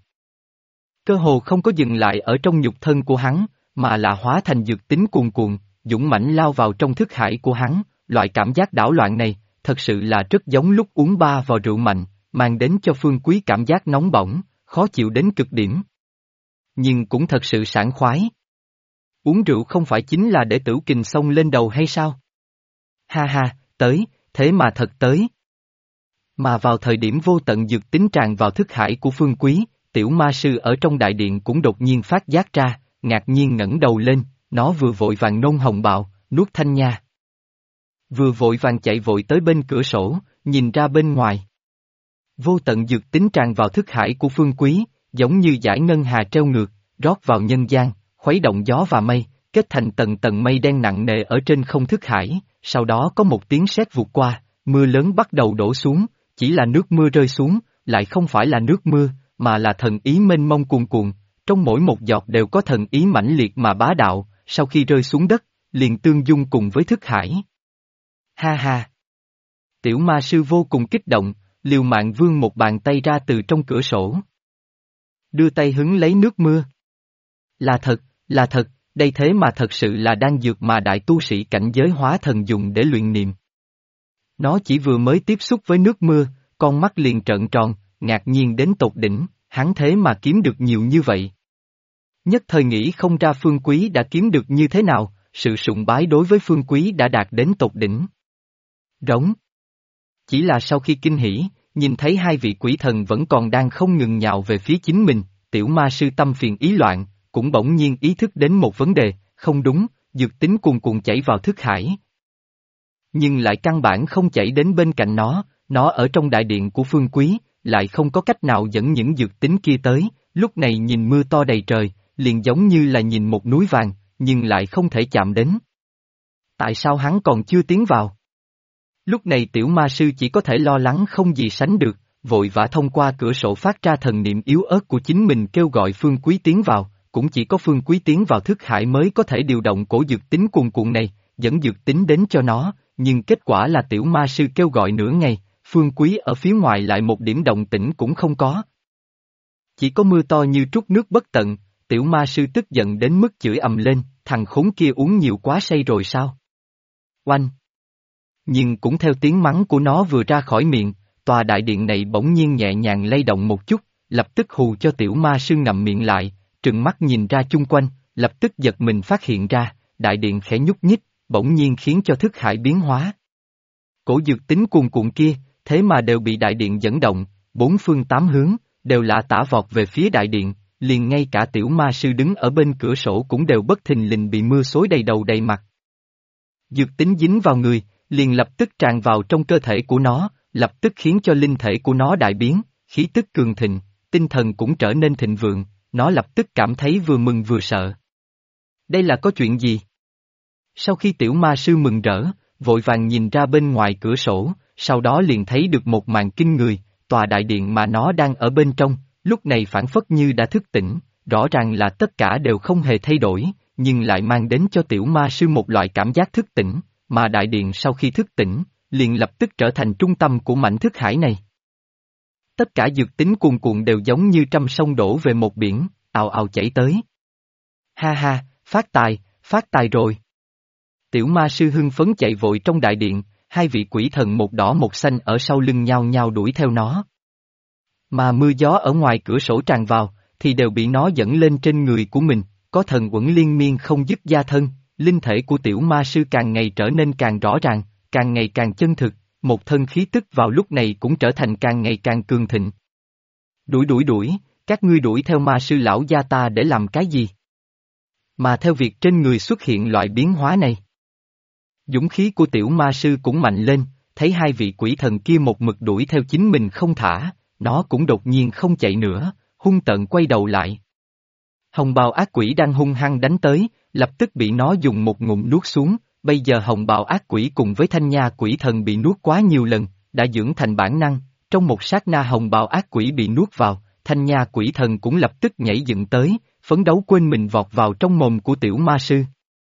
Cơ hồ không có dừng lại ở trong nhục thân của hắn, mà là hóa thành dược tính cuồn cuộn, dũng mãnh lao vào trong thức hải của hắn, loại cảm giác đảo loạn này, thật sự là rất giống lúc uống 3 vò rượu mạnh, mang đến cho Phương Quý cảm giác nóng bỏng, khó chịu đến cực điểm. Nhưng cũng thật sự sảng khoái. Uống rượu không phải chính là để tửu kình xông lên đầu hay sao? Ha ha, tới, thế mà thật tới. Mà vào thời điểm vô tận dược tính tràn vào thức hải của Phương Quý, tiểu ma sư ở trong đại điện cũng đột nhiên phát giác ra, ngạc nhiên ngẩng đầu lên, nó vừa vội vàng nôn hồng bào, nuốt thanh nha. Vừa vội vàng chạy vội tới bên cửa sổ, nhìn ra bên ngoài. Vô tận dược tính tràn vào thức hải của Phương Quý, giống như dải ngân hà treo ngược, rót vào nhân gian, khuấy động gió và mây, kết thành tầng tầng mây đen nặng nề ở trên không thức hải, sau đó có một tiếng sét vụt qua, mưa lớn bắt đầu đổ xuống, chỉ là nước mưa rơi xuống, lại không phải là nước mưa, mà là thần ý mênh mông cuồn cuộn, trong mỗi một giọt đều có thần ý mãnh liệt mà bá đạo, sau khi rơi xuống đất, liền tương dung cùng với thức hải. Ha ha! Tiểu ma sư vô cùng kích động, liều mạng vươn một bàn tay ra từ trong cửa sổ. Đưa tay hứng lấy nước mưa. Là thật, đây thế mà thật sự là đan dược mà đại tu sĩ cảnh giới hóa thần dùng để luyện niệm. Nó chỉ vừa mới tiếp xúc với nước mưa, con mắt liền trợn tròn, ngạc nhiên đến tột đỉnh, hắn thế mà kiếm được nhiều như vậy. Nhất thời nghĩ không ra Phương Quý đã kiếm được như thế nào, sự sùng bái đối với Phương Quý đã đạt đến tột đỉnh. Rống. Chỉ là sau khi kinh hỉ, nhìn thấy hai vị quỷ thần vẫn còn đang không ngừng nhào về phía chính mình, tiểu ma sư tâm phiền ý loạn, cũng bỗng nhiên ý thức đến một vấn đề, không đúng, dược tính cuồn cuộn chảy vào thức hải. Nhưng lại căn bản không chảy đến bên cạnh nó ở trong đại điện của Phương Quý, lại không có cách nào dẫn những dược tính kia tới, lúc này nhìn mưa to đầy trời, liền giống như là nhìn một núi vàng, nhưng lại không thể chạm đến. Tại sao hắn còn chưa tiến vào? Lúc này tiểu ma sư chỉ có thể lo lắng không gì sánh được, vội vã thông qua cửa sổ phát ra thần niệm yếu ớt của chính mình kêu gọi Phương Quý tiến vào, cũng chỉ có Phương Quý tiến vào thức hải mới có thể điều động cổ dược tính cuồn cuộn này, dẫn dược tính đến cho nó, nhưng kết quả là tiểu ma sư kêu gọi nửa ngày, Phương Quý ở phía ngoài lại một điểm động tĩnh cũng không có. Chỉ có mưa to như trút nước bất tận, tiểu ma sư tức giận đến mức chửi ầm lên, thằng khốn kia uống nhiều quá say rồi sao? Oanh! Nhưng cũng theo tiếng mắng của nó vừa ra khỏi miệng, tòa đại điện này bỗng nhiên nhẹ nhàng lay động một chút, lập tức hù cho tiểu ma sư ngậm miệng lại, trừng mắt nhìn ra chung quanh, lập tức giật mình phát hiện ra, đại điện khẽ nhúc nhích, bỗng nhiên khiến cho thức hải biến hóa. Cổ dược tính cuồn cuộn kia, thế mà đều bị đại điện dẫn động, bốn phương tám hướng, đều lạ tả vọt về phía đại điện, liền ngay cả tiểu ma sư đứng ở bên cửa sổ cũng đều bất thình lình bị mưa xối đầy đầu đầy mặt. Dược tính dính vào người, liền lập tức tràn vào trong cơ thể của nó, lập tức khiến cho linh thể của nó đại biến, khí tức cường thịnh, tinh thần cũng trở nên thịnh vượng, nó lập tức cảm thấy vừa mừng vừa sợ. Đây là có chuyện gì? Sau khi tiểu ma sư mừng rỡ, vội vàng nhìn ra bên ngoài cửa sổ, sau đó liền thấy được một màn kinh người, tòa đại điện mà nó đang ở bên trong, lúc này phảng phất như đã thức tỉnh, rõ ràng là tất cả đều không hề thay đổi, nhưng lại mang đến cho tiểu ma sư một loại cảm giác thức tỉnh, mà đại điện sau khi thức tỉnh, liền lập tức trở thành trung tâm của mảnh thức hải này. Tất cả dược tính cuồn cuộn đều giống như trăm sông đổ về một biển, ào ào chảy tới. Ha ha, phát tài rồi. Tiểu ma sư hưng phấn chạy vội trong đại điện, hai vị quỷ thần một đỏ một xanh ở sau lưng nhao nhao đuổi theo nó. Mà mưa gió ở ngoài cửa sổ tràn vào, thì đều bị nó dẫn lên trên người của mình, có thần uẩn liên miên không dứt gia thân, linh thể của tiểu ma sư càng ngày trở nên càng rõ ràng, càng ngày càng chân thực, một thân khí tức vào lúc này cũng trở thành càng ngày càng cường thịnh. Đuổi, các ngươi đuổi theo ma sư lão gia ta để làm cái gì? Mà theo việc trên người xuất hiện loại biến hóa này, dũng khí của tiểu ma sư cũng mạnh lên, thấy hai vị quỷ thần kia một mực đuổi theo chính mình không thả, nó cũng đột nhiên không chạy nữa, hung tợn quay đầu lại. Hồng bào ác quỷ đang hung hăng đánh tới, lập tức bị nó dùng một ngụm nuốt xuống, bây giờ hồng bào ác quỷ cùng với thanh nha quỷ thần bị nuốt quá nhiều lần, đã dưỡng thành bản năng, trong một sát na hồng bào ác quỷ bị nuốt vào, thanh nha quỷ thần cũng lập tức nhảy dựng tới, phấn đấu quên mình vọt vào trong mồm của tiểu ma sư.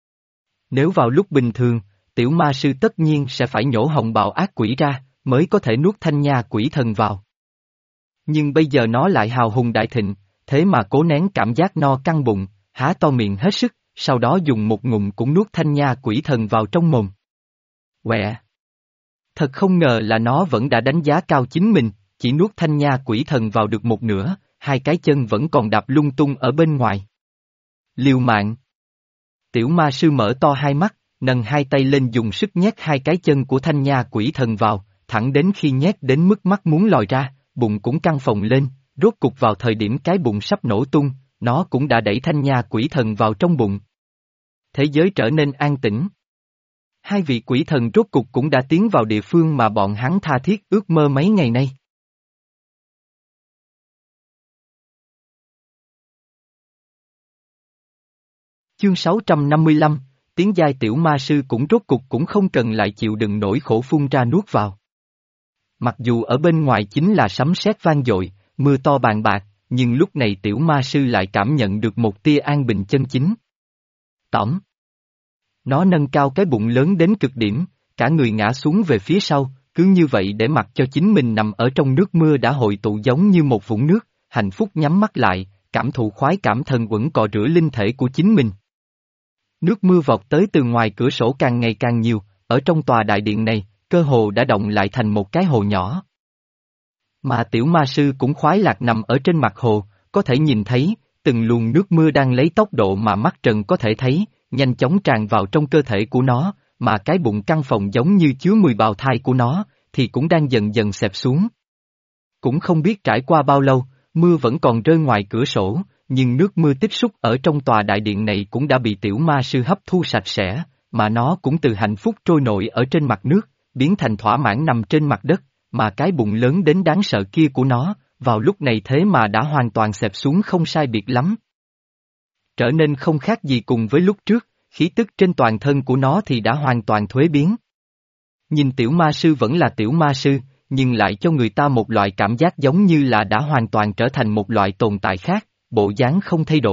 Nếu vào lúc bình thường, tiểu ma sư tất nhiên sẽ phải nhổ hồng bào ác quỷ ra, mới có thể nuốt thanh nha quỷ thần vào. Nhưng bây giờ nó lại hào hùng đại thịnh, thế mà cố nén cảm giác no căng bụng, há to miệng hết sức, sau đó dùng một ngụm cũng nuốt thanh nha quỷ thần vào trong mồm. Quẹ! Thật không ngờ là nó vẫn đã đánh giá cao chính mình, chỉ nuốt thanh nha quỷ thần vào được một nửa, hai cái chân vẫn còn đạp lung tung ở bên ngoài. Liều mạng! Tiểu ma sư mở to hai mắt, nâng hai tay lên dùng sức nhét hai cái chân của thanh nha quỷ thần vào, thẳng đến khi nhét đến mức mắt muốn lòi ra, bụng cũng căng phồng lên, rốt cục vào thời điểm cái bụng sắp nổ tung, nó cũng đã đẩy thanh nha quỷ thần vào trong bụng. Thế giới trở nên an tĩnh. Hai vị quỷ thần rốt cục cũng đã tiến vào địa phương mà bọn hắn tha thiết ước mơ mấy ngày nay. Chương 655, tiếng giai tiểu ma sư cũng rốt cục cũng không cần lại chịu đựng nỗi khổ phun ra nuốt vào. Mặc dù ở bên ngoài chính là sấm sét vang dội, mưa to bàn bạc, nhưng lúc này tiểu ma sư lại cảm nhận được một tia an bình chân chính. Tỏm. Nó nâng cao cái bụng lớn đến cực điểm, cả người ngã xuống về phía sau, cứ như vậy để mặc cho chính mình nằm ở trong nước mưa đã hội tụ giống như một vũng nước, hạnh phúc nhắm mắt lại, cảm thụ khoái cảm thần uẩn cọ rửa linh thể của chính mình. Nước mưa vọt tới từ ngoài cửa sổ càng ngày càng nhiều, ở trong tòa đại điện này, cơ hồ đã động lại thành một cái hồ nhỏ. Mà tiểu ma sư cũng khoái lạc nằm ở trên mặt hồ, có thể nhìn thấy, từng luồng nước mưa đang lấy tốc độ mà mắt trần có thể thấy, nhanh chóng tràn vào trong cơ thể của nó, mà cái bụng căng phồng giống như chứa 10 bào thai của nó, thì cũng đang dần dần xẹp xuống. Cũng không biết trải qua bao lâu, mưa vẫn còn rơi ngoài cửa sổ, nhưng nước mưa tích xúc ở trong tòa đại điện này cũng đã bị tiểu ma sư hấp thu sạch sẽ, mà nó cũng từ hạnh phúc trôi nổi ở trên mặt nước, biến thành thỏa mãn nằm trên mặt đất, mà cái bụng lớn đến đáng sợ kia của nó, vào lúc này thế mà đã hoàn toàn xẹp xuống không sai biệt lắm. Trở nên không khác gì cùng với lúc trước, khí tức trên toàn thân của nó thì đã hoàn toàn thuế biến. Nhìn tiểu ma sư vẫn là tiểu ma sư, nhưng lại cho người ta một loại cảm giác giống như là đã hoàn toàn trở thành một loại tồn tại khác, bộ dáng không thay đổi,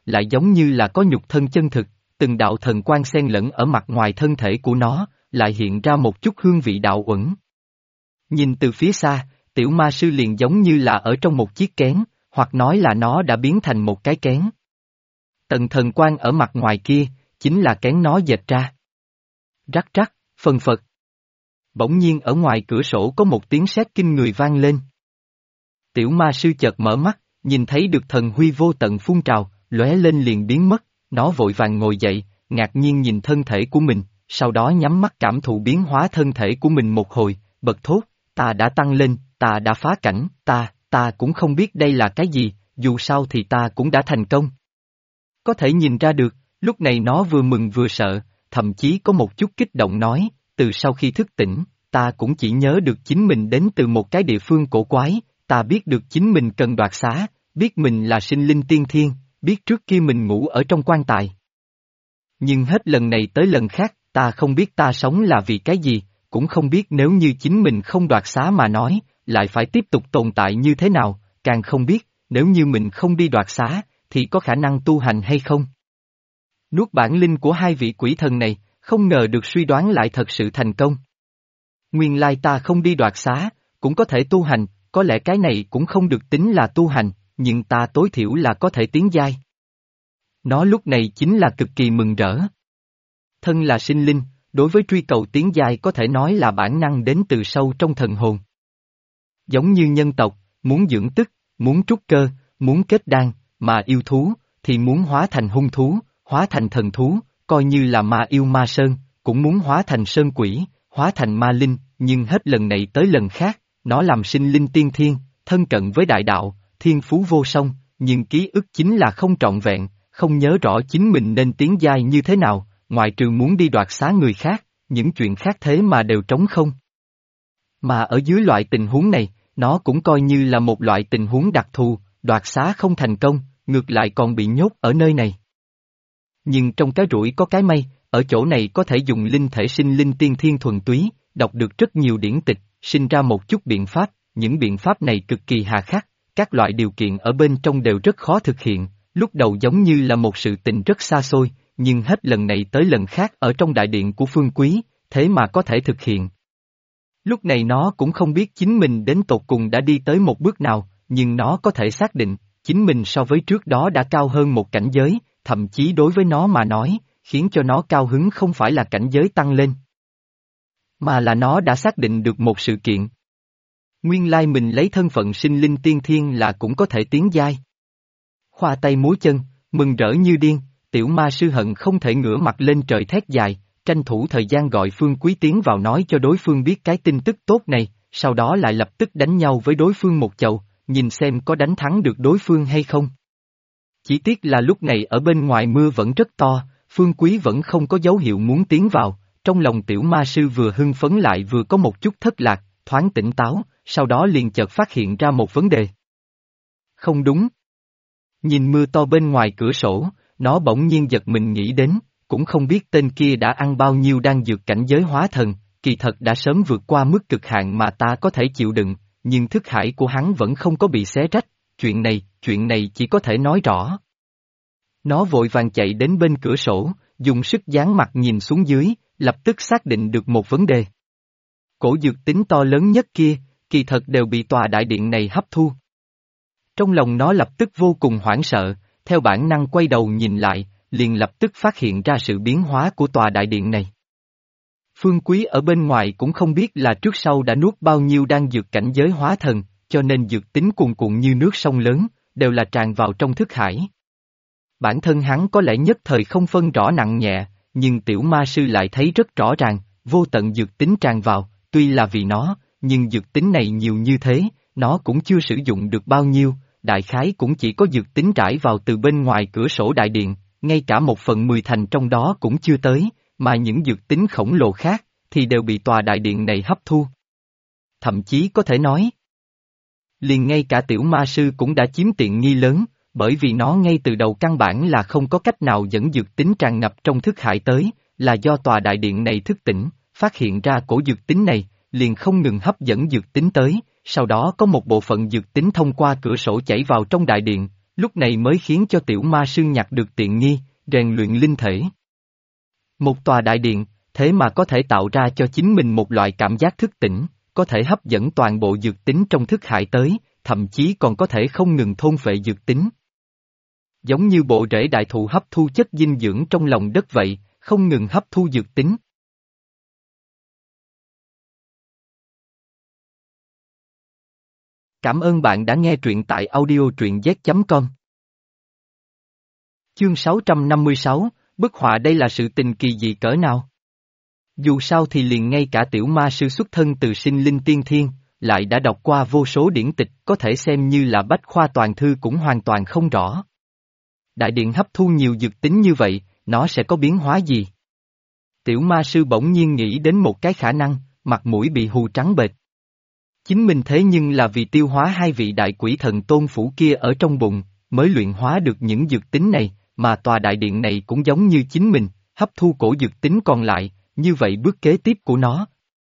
lại giống như là có nhục thân chân thực, từng đạo thần quang xen lẫn ở mặt ngoài thân thể của nó, lại hiện ra một chút hương vị đạo uẩn. Nhìn từ phía xa, tiểu ma sư liền giống như là ở trong một chiếc kén, hoặc nói là nó đã biến thành một cái kén. Tầng thần quang ở mặt ngoài kia, chính là kén nó dệt ra. Rắc rắc, phần phật. Bỗng nhiên ở ngoài cửa sổ có một tiếng sét kinh người vang lên. Tiểu ma sư chợt mở mắt, nhìn thấy được thần huy vô tận phun trào, lóe lên liền biến mất, nó vội vàng ngồi dậy, ngạc nhiên nhìn thân thể của mình, sau đó nhắm mắt cảm thụ biến hóa thân thể của mình một hồi, bật thốt, ta đã tăng lên, ta đã phá cảnh, ta cũng không biết đây là cái gì, dù sao thì ta cũng đã thành công. Có thể nhìn ra được, lúc này nó vừa mừng vừa sợ, thậm chí có một chút kích động nói, từ sau khi thức tỉnh, ta cũng chỉ nhớ được chính mình đến từ một cái địa phương cổ quái, ta biết được chính mình cần đoạt xá, biết mình là sinh linh tiên thiên, biết trước kia mình ngủ ở trong quan tài. Nhưng hết lần này tới lần khác, ta không biết ta sống là vì cái gì, cũng không biết nếu như chính mình không đoạt xá mà nói, lại phải tiếp tục tồn tại như thế nào, càng không biết, nếu như mình không đi đoạt xá, thì có khả năng tu hành hay không. Nuốt bản linh của hai vị quỷ thần này, không ngờ được suy đoán lại thật sự thành công. Nguyên lai ta không đi đoạt xá, cũng có thể tu hành, có lẽ cái này cũng không được tính là tu hành, nhưng ta tối thiểu là có thể tiến giai. Nó lúc này chính là cực kỳ mừng rỡ. Thân là sinh linh, đối với truy cầu tiến giai có thể nói là bản năng đến từ sâu trong thần hồn. Giống như nhân tộc, muốn dưỡng tức, muốn trúc cơ, muốn kết đan, mà yêu thú, thì muốn hóa thành hung thú, hóa thành thần thú, coi như là ma yêu ma sơn, cũng muốn hóa thành sơn quỷ, hóa thành ma linh, nhưng hết lần này tới lần khác, nó làm sinh linh tiên thiên, thân cận với đại đạo, thiên phú vô song, nhưng ký ức chính là không trọn vẹn, không nhớ rõ chính mình nên tiến giai như thế nào, ngoại trừ muốn đi đoạt xá người khác, những chuyện khác thế mà đều trống không. Mà ở dưới loại tình huống này, nó cũng coi như là một loại tình huống đặc thù, đoạt xá không thành công, ngược lại còn bị nhốt ở nơi này. Nhưng trong cái rủi có cái may, ở chỗ này có thể dùng linh thể sinh linh tiên thiên thuần túy, đọc được rất nhiều điển tịch, sinh ra một chút biện pháp, những biện pháp này cực kỳ hà khắc, các loại điều kiện ở bên trong đều rất khó thực hiện, lúc đầu giống như là một sự tình rất xa xôi, nhưng hết lần này tới lần khác ở trong đại điện của Phương Quý, thế mà có thể thực hiện. Lúc này nó cũng không biết chính mình đến tột cùng đã đi tới một bước nào, nhưng nó có thể xác định, chính mình so với trước đó đã cao hơn một cảnh giới, thậm chí đối với nó mà nói, khiến cho nó cao hứng không phải là cảnh giới tăng lên, mà là nó đã xác định được một sự kiện. Nguyên lai mình lấy thân phận sinh linh tiên thiên là cũng có thể tiến giai. Khoa tay múa chân, mừng rỡ như điên, tiểu ma sư hận không thể ngửa mặt lên trời thét dài, tranh thủ thời gian gọi Phương Quý tiến vào nói cho đối phương biết cái tin tức tốt này, sau đó lại lập tức đánh nhau với đối phương một chầu, nhìn xem có đánh thắng được đối phương hay không. Chỉ tiếc là lúc này ở bên ngoài mưa vẫn rất to, Phương Quý vẫn không có dấu hiệu muốn tiến vào, trong lòng tiểu ma sư vừa hưng phấn lại vừa có một chút thất lạc, thoáng tỉnh táo, sau đó liền chợt phát hiện ra một vấn đề. Không đúng. Nhìn mưa to bên ngoài cửa sổ, nó bỗng nhiên giật mình nghĩ đến, cũng không biết tên kia đã ăn bao nhiêu đan dược cảnh giới hóa thần, kỳ thật đã sớm vượt qua mức cực hạn mà ta có thể chịu đựng, nhưng thức hải của hắn vẫn không có bị xé rách, chuyện này chỉ có thể nói rõ. Nó vội vàng chạy đến bên cửa sổ, dùng sức dán mặt nhìn xuống dưới, lập tức xác định được một vấn đề. Cổ dược tính to lớn nhất kia, kỳ thật đều bị tòa đại điện này hấp thu. Trong lòng nó lập tức vô cùng hoảng sợ, theo bản năng quay đầu nhìn lại, liền lập tức phát hiện ra sự biến hóa của tòa đại điện này. Phương Quý ở bên ngoài cũng không biết là trước sau đã nuốt bao nhiêu đan dược cảnh giới hóa thần, cho nên dược tính cuồn cuộn như nước sông lớn, đều là tràn vào trong thức hải. Bản thân hắn có lẽ nhất thời không phân rõ nặng nhẹ, nhưng tiểu ma sư lại thấy rất rõ ràng, vô tận dược tính tràn vào, tuy là vì nó, nhưng dược tính này nhiều như thế, nó cũng chưa sử dụng được bao nhiêu, đại khái cũng chỉ có dược tính trải vào từ bên ngoài cửa sổ đại điện, ngay cả 1/10 thành trong đó cũng chưa tới, mà những dược tính khổng lồ khác, thì đều bị tòa đại điện này hấp thu. Thậm chí có thể nói, liền ngay cả tiểu ma sư cũng đã chiếm tiện nghi lớn, bởi vì nó ngay từ đầu căn bản là không có cách nào dẫn dược tính tràn ngập trong thức hải tới, là do tòa đại điện này thức tỉnh, phát hiện ra cổ dược tính này, liền không ngừng hấp dẫn dược tính tới, sau đó có một bộ phận dược tính thông qua cửa sổ chảy vào trong đại điện, lúc này mới khiến cho tiểu ma sư nhặt được tiện nghi, rèn luyện linh thể. Một tòa đại điện, thế mà có thể tạo ra cho chính mình một loại cảm giác thức tỉnh, có thể hấp dẫn toàn bộ dược tính trong thức hải tới, thậm chí còn có thể không ngừng thôn phệ dược tính. Giống như bộ rễ đại thụ hấp thu chất dinh dưỡng trong lòng đất vậy, không ngừng hấp thu dược tính. Cảm ơn bạn đã nghe truyện tại audio truyện z.com. Chương 656, bức họa đây là sự tình kỳ dị cỡ nào? Dù sao thì liền ngay cả tiểu ma sư xuất thân từ sinh linh tiên thiên, lại đã đọc qua vô số điển tịch có thể xem như là bách khoa toàn thư cũng hoàn toàn không rõ. Đại điện hấp thu nhiều dược tính như vậy, nó sẽ có biến hóa gì? Tiểu ma sư bỗng nhiên nghĩ đến một cái khả năng, mặt mũi bị hù trắng bệch. Chính mình thế nhưng là vì tiêu hóa hai vị đại quỷ thần tôn phủ kia ở trong bụng, mới luyện hóa được những dược tính này, mà tòa đại điện này cũng giống như chính mình, hấp thu cổ dược tính còn lại, như vậy bước kế tiếp của nó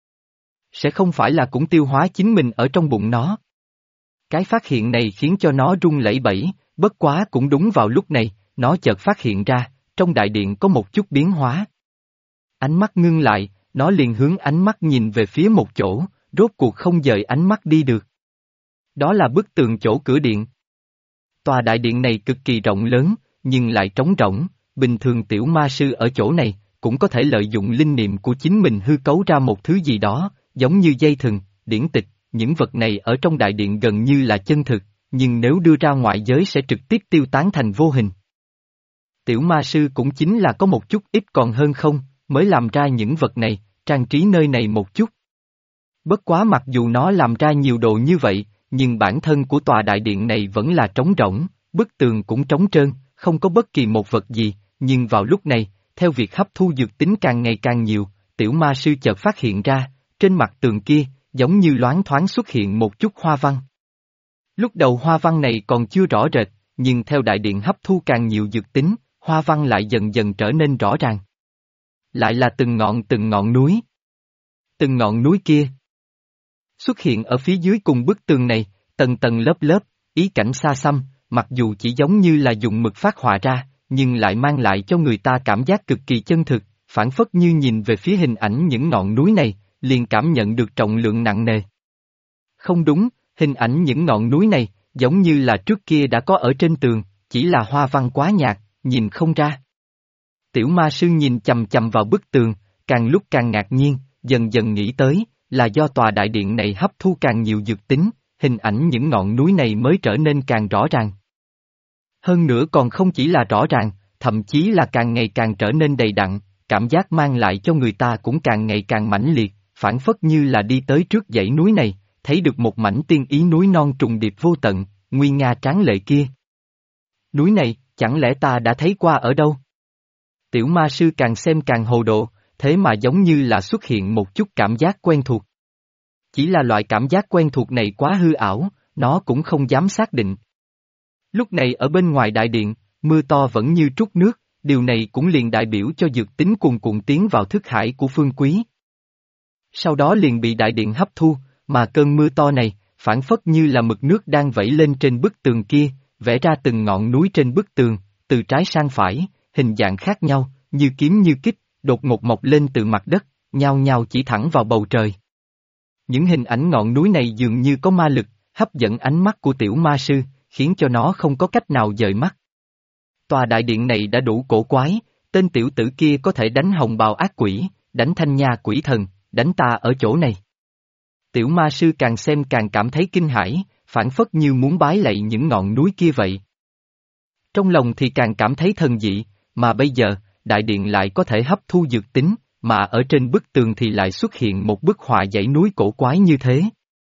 sẽ không phải là cũng tiêu hóa chính mình ở trong bụng nó. Cái phát hiện này khiến cho nó run lẩy bẩy, bất quá cũng đúng vào lúc này, nó chợt phát hiện ra, trong đại điện có một chút biến hóa. Ánh mắt ngưng lại, nó liền hướng ánh mắt nhìn về phía một chỗ, rốt cuộc không dời ánh mắt đi được. Đó là bức tường chỗ cửa điện. Tòa đại điện này cực kỳ rộng lớn, nhưng lại trống rỗng, bình thường tiểu ma sư ở chỗ này, cũng có thể lợi dụng linh niệm của chính mình hư cấu ra một thứ gì đó, giống như dây thừng, điển tịch, những vật này ở trong đại điện gần như là chân thực, nhưng nếu đưa ra ngoại giới sẽ trực tiếp tiêu tán thành vô hình. Tiểu ma sư cũng chính là có một chút ít còn hơn không, mới làm ra những vật này, trang trí nơi này một chút. Bất quá mặc dù nó làm ra nhiều đồ như vậy, nhưng bản thân của tòa đại điện này vẫn là trống rỗng, bức tường cũng trống trơn, không có bất kỳ một vật gì, nhưng vào lúc này, theo việc hấp thu dược tính càng ngày càng nhiều, tiểu ma sư chợt phát hiện ra, trên mặt tường kia, giống như loáng thoáng xuất hiện một chút hoa văn. Lúc đầu hoa văn này còn chưa rõ rệt, nhưng theo đại điện hấp thu càng nhiều dược tính, hoa văn lại dần dần trở nên rõ ràng. Lại là từng ngọn núi. Từng ngọn núi kia xuất hiện ở phía dưới cùng bức tường này, tầng tầng lớp lớp, ý cảnh xa xăm, mặc dù chỉ giống như là dùng mực phát họa ra, nhưng lại mang lại cho người ta cảm giác cực kỳ chân thực, phản phất như nhìn về phía hình ảnh những ngọn núi này, liền cảm nhận được trọng lượng nặng nề. Không đúng, hình ảnh những ngọn núi này, giống như là trước kia đã có ở trên tường, chỉ là hoa văn quá nhạt, nhìn không ra. Tiểu ma sư nhìn chầm chầm vào bức tường, càng lúc càng ngạc nhiên, dần dần nghĩ tới, là do tòa đại điện này hấp thu càng nhiều dược tính, hình ảnh những ngọn núi này mới trở nên càng rõ ràng. Hơn nữa còn không chỉ là rõ ràng, thậm chí là càng ngày càng trở nên đầy đặn, cảm giác mang lại cho người ta cũng càng ngày càng mãnh liệt, phản phất như là đi tới trước dãy núi này, thấy được một mảnh tiên ý núi non trùng điệp vô tận, nguy nga tráng lệ kia. Núi này, chẳng lẽ ta đã thấy qua ở đâu? Tiểu ma sư càng xem càng hồ đồ, thế mà giống như là xuất hiện một chút cảm giác quen thuộc. Chỉ là loại cảm giác quen thuộc này quá hư ảo, nó cũng không dám xác định. Lúc này ở bên ngoài đại điện, mưa to vẫn như trút nước, điều này cũng liền đại biểu cho dược tính cuồn cuộn tiến vào thức hải của Phương Quý. Sau đó liền bị đại điện hấp thu, mà cơn mưa to này, phản phất như là mực nước đang vẩy lên trên bức tường kia, vẽ ra từng ngọn núi trên bức tường, từ trái sang phải, hình dạng khác nhau, như kiếm như kích, đột ngột mọc lên từ mặt đất, nhao nhao chỉ thẳng vào bầu trời. Những hình ảnh ngọn núi này dường như có ma lực, hấp dẫn ánh mắt của tiểu ma sư, khiến cho nó không có cách nào dời mắt. Tòa đại điện này đã đủ cổ quái, tên tiểu tử kia có thể đánh hồng bào ác quỷ, đánh thanh nha quỷ thần, đánh ta ở chỗ này. Tiểu ma sư càng xem càng cảm thấy kinh hãi, phản phất như muốn bái lạy những ngọn núi kia vậy. Trong lòng thì càng cảm thấy thần dị, mà bây giờ, đại điện lại có thể hấp thu dược tính, mà ở trên bức tường thì lại xuất hiện một bức họa dãy núi cổ quái như thế.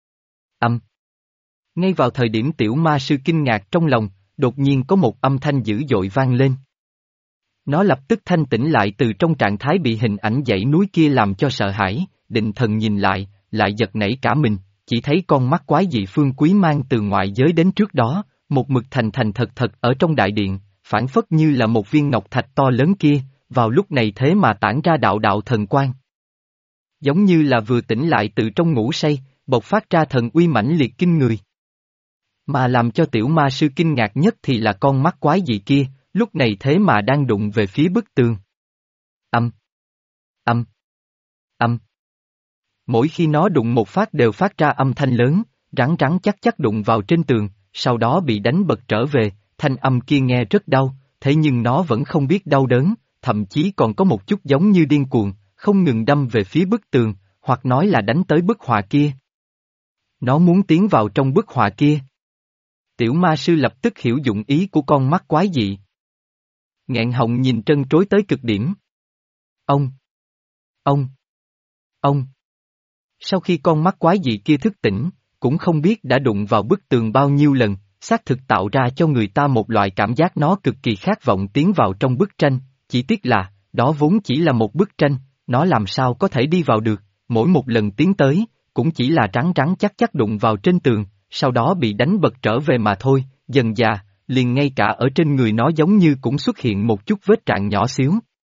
Ngay vào thời điểm tiểu ma sư kinh ngạc trong lòng, đột nhiên có một âm thanh dữ dội vang lên. Nó lập tức thanh tỉnh lại từ trong trạng thái bị hình ảnh dãy núi kia làm cho sợ hãi, định thần nhìn lại giật nảy cả mình, chỉ thấy con mắt quái dị Phương Quý mang từ ngoại giới đến trước đó, một mực thành thật ở trong đại điện, phản phất như là một viên ngọc thạch to lớn kia, vào lúc này thế mà tản ra đạo đạo thần quang. Giống như là vừa tỉnh lại từ trong ngủ say, bộc phát ra thần uy mãnh liệt kinh người. Mà làm cho tiểu ma sư kinh ngạc nhất thì là con mắt quái dị kia, lúc này thế mà đang đụng về phía bức tường. Âm, âm, âm. Mỗi khi nó đụng một phát đều phát ra âm thanh lớn, rắn rắn chắc chắc đụng vào trên tường, sau đó bị đánh bật trở về, thanh âm kia nghe rất đau, thế nhưng nó vẫn không biết đau đớn, thậm chí còn có một chút giống như điên cuồng, không ngừng đâm về phía bức tường, hoặc nói là đánh tới bức họa kia. Nó muốn tiến vào trong bức họa kia. Tiểu ma sư lập tức hiểu dụng ý của con mắt quái dị. Nghẹn họng nhìn trân trối tới cực điểm. Ông! Ông! Ông! Sau khi con mắt quái dị kia thức tỉnh, cũng không biết đã đụng vào bức tường bao nhiêu lần, xác thực tạo ra cho người ta một loại cảm giác nó cực kỳ khát vọng tiến vào trong bức tranh, chỉ tiếc là, đó vốn chỉ là một bức tranh, nó làm sao có thể đi vào được, mỗi một lần tiến tới, cũng chỉ là rắn rắn chắc chắc đụng vào trên tường, sau đó bị đánh bật trở về mà thôi, dần dà, liền ngay cả ở trên người nó giống như cũng xuất hiện một chút vết rạn nhỏ xíu.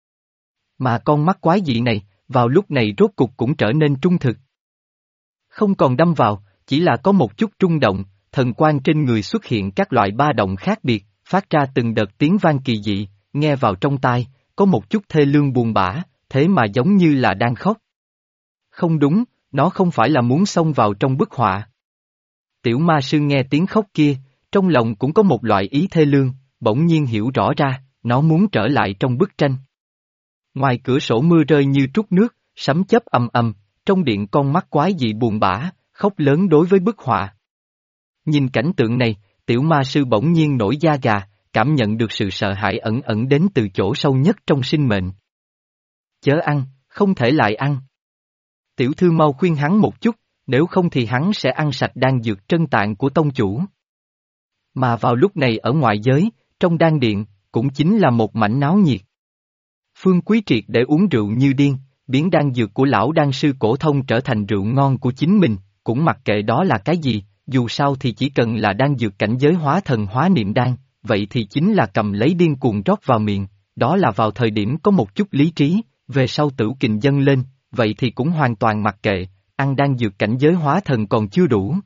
Mà con mắt quái dị này, vào lúc này rốt cục cũng trở nên trung thực. Không còn đâm vào, chỉ là có một chút rung động, thần quang trên người xuất hiện các loại ba động khác biệt, phát ra từng đợt tiếng vang kỳ dị, nghe vào trong tai, có một chút thê lương buồn bã, thế mà giống như là đang khóc. Không đúng, nó không phải là muốn xông vào trong bức họa. Tiểu ma sư nghe tiếng khóc kia, trong lòng cũng có một loại ý thê lương, bỗng nhiên hiểu rõ ra, nó muốn trở lại trong bức tranh. Ngoài cửa sổ mưa rơi như trút nước, sấm chớp ầm ầm, trong điện con mắt quái dị buồn bã, khóc lớn đối với bức họa. Nhìn cảnh tượng này, tiểu ma sư bỗng nhiên nổi da gà, cảm nhận được sự sợ hãi ẩn ẩn đến từ chỗ sâu nhất trong sinh mệnh. Chớ ăn, không thể lại ăn. Tiểu thư mau khuyên hắn một chút, nếu không thì hắn sẽ ăn sạch đan dược trân tạng của tông chủ. Mà vào lúc này ở ngoại giới, trong đan điện, cũng chính là một mảnh náo nhiệt. Phương Quý Triệt để uống rượu như điên, biến đan dược của lão đan sư cổ thông trở thành rượu ngon của chính mình, cũng mặc kệ đó là cái gì, dù sao thì chỉ cần là đan dược cảnh giới hóa thần hóa niệm đan, vậy thì chính là cầm lấy điên cuồng rót vào miệng, đó là vào thời điểm có một chút lý trí, về sau tửu kình dâng lên, vậy thì cũng hoàn toàn mặc kệ, ăn đan dược cảnh giới hóa thần còn chưa đủ.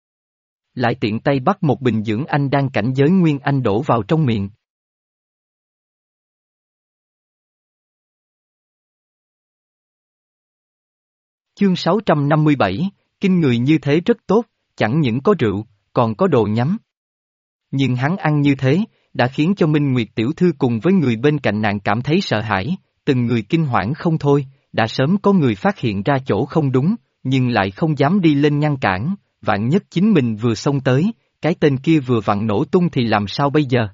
Lại tiện tay bắt một bình dưỡng anh đan cảnh giới nguyên anh đổ vào trong miệng. Chương 657, kinh người như thế rất tốt, chẳng những có rượu, còn có đồ nhắm. Nhưng hắn ăn như thế, đã khiến cho Minh Nguyệt tiểu thư cùng với người bên cạnh nàng cảm thấy sợ hãi, từng người kinh hoảng không thôi, đã sớm có người phát hiện ra chỗ không đúng, nhưng lại không dám đi lên ngăn cản, vạn nhất chính mình vừa xông tới, cái tên kia vừa vặn nổ tung thì làm sao bây giờ?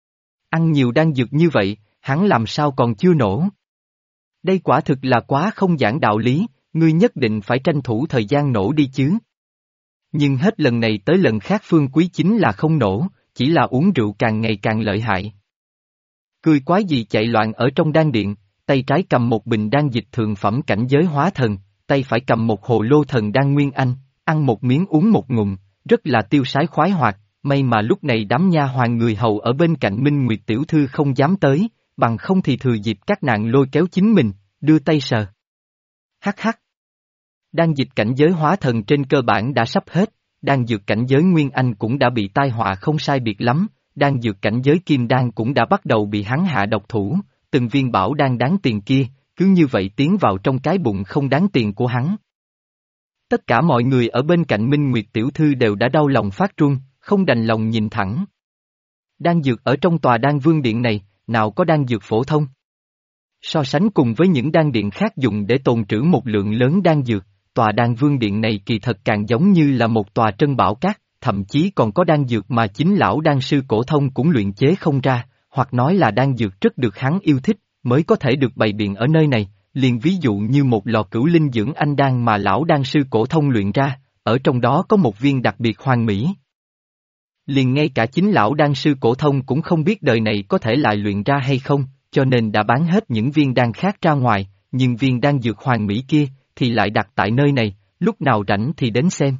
Ăn nhiều đan dược như vậy, hắn làm sao còn chưa nổ? Đây quả thực là quá không giảng đạo lý, ngươi nhất định phải tranh thủ thời gian nổ đi chứ. Nhưng hết lần này tới lần khác Phương Quý chính là không nổ, chỉ là uống rượu càng ngày càng lợi hại. Cười quái gì chạy loạn ở trong đan điện, tay trái cầm một bình đan dịch thượng phẩm cảnh giới hóa thần, tay phải cầm một hồ lô thần đan nguyên anh, ăn một miếng uống một ngụm, rất là tiêu sái khoái hoạt, may mà lúc này đám nha hoàn người hầu ở bên cạnh Minh Nguyệt tiểu thư không dám tới, bằng không thì thừa dịp các nạn lôi kéo chính mình, đưa tay sờ. Hắc hắc. Đan dịch cảnh giới hóa thần trên cơ bản đã sắp hết, đan dược cảnh giới nguyên anh cũng đã bị tai họa không sai biệt lắm, đan dược cảnh giới kim đan cũng đã bắt đầu bị hắn hạ độc thủ, từng viên bảo đan đáng tiền kia, cứ như vậy tiến vào trong cái bụng không đáng tiền của hắn. Tất cả mọi người ở bên cạnh Minh Nguyệt tiểu thư đều đã đau lòng phát run, không đành lòng nhìn thẳng. Đan dược ở trong tòa đan vương điện này, nào có đan dược phổ thông? So sánh cùng với những đan điện khác dùng để tồn trữ một lượng lớn đan dược, tòa đan vương điện này kỳ thật càng giống như là một tòa trân bảo cát, thậm chí còn có đan dược mà chính lão đan sư cổ thông cũng luyện chế không ra, hoặc nói là đan dược rất được hắn yêu thích, mới có thể được bày biện ở nơi này, liền ví dụ như một lò cửu linh dưỡng anh đan mà lão đan sư cổ thông luyện ra, ở trong đó có một viên đặc biệt hoàn mỹ. Liền ngay cả chính lão đan sư cổ thông cũng không biết đời này có thể lại luyện ra hay không, cho nên đã bán hết những viên đan khác ra ngoài, nhưng viên đan dược hoàn mỹ kia, thì lại đặt tại nơi này, lúc nào rảnh thì đến xem.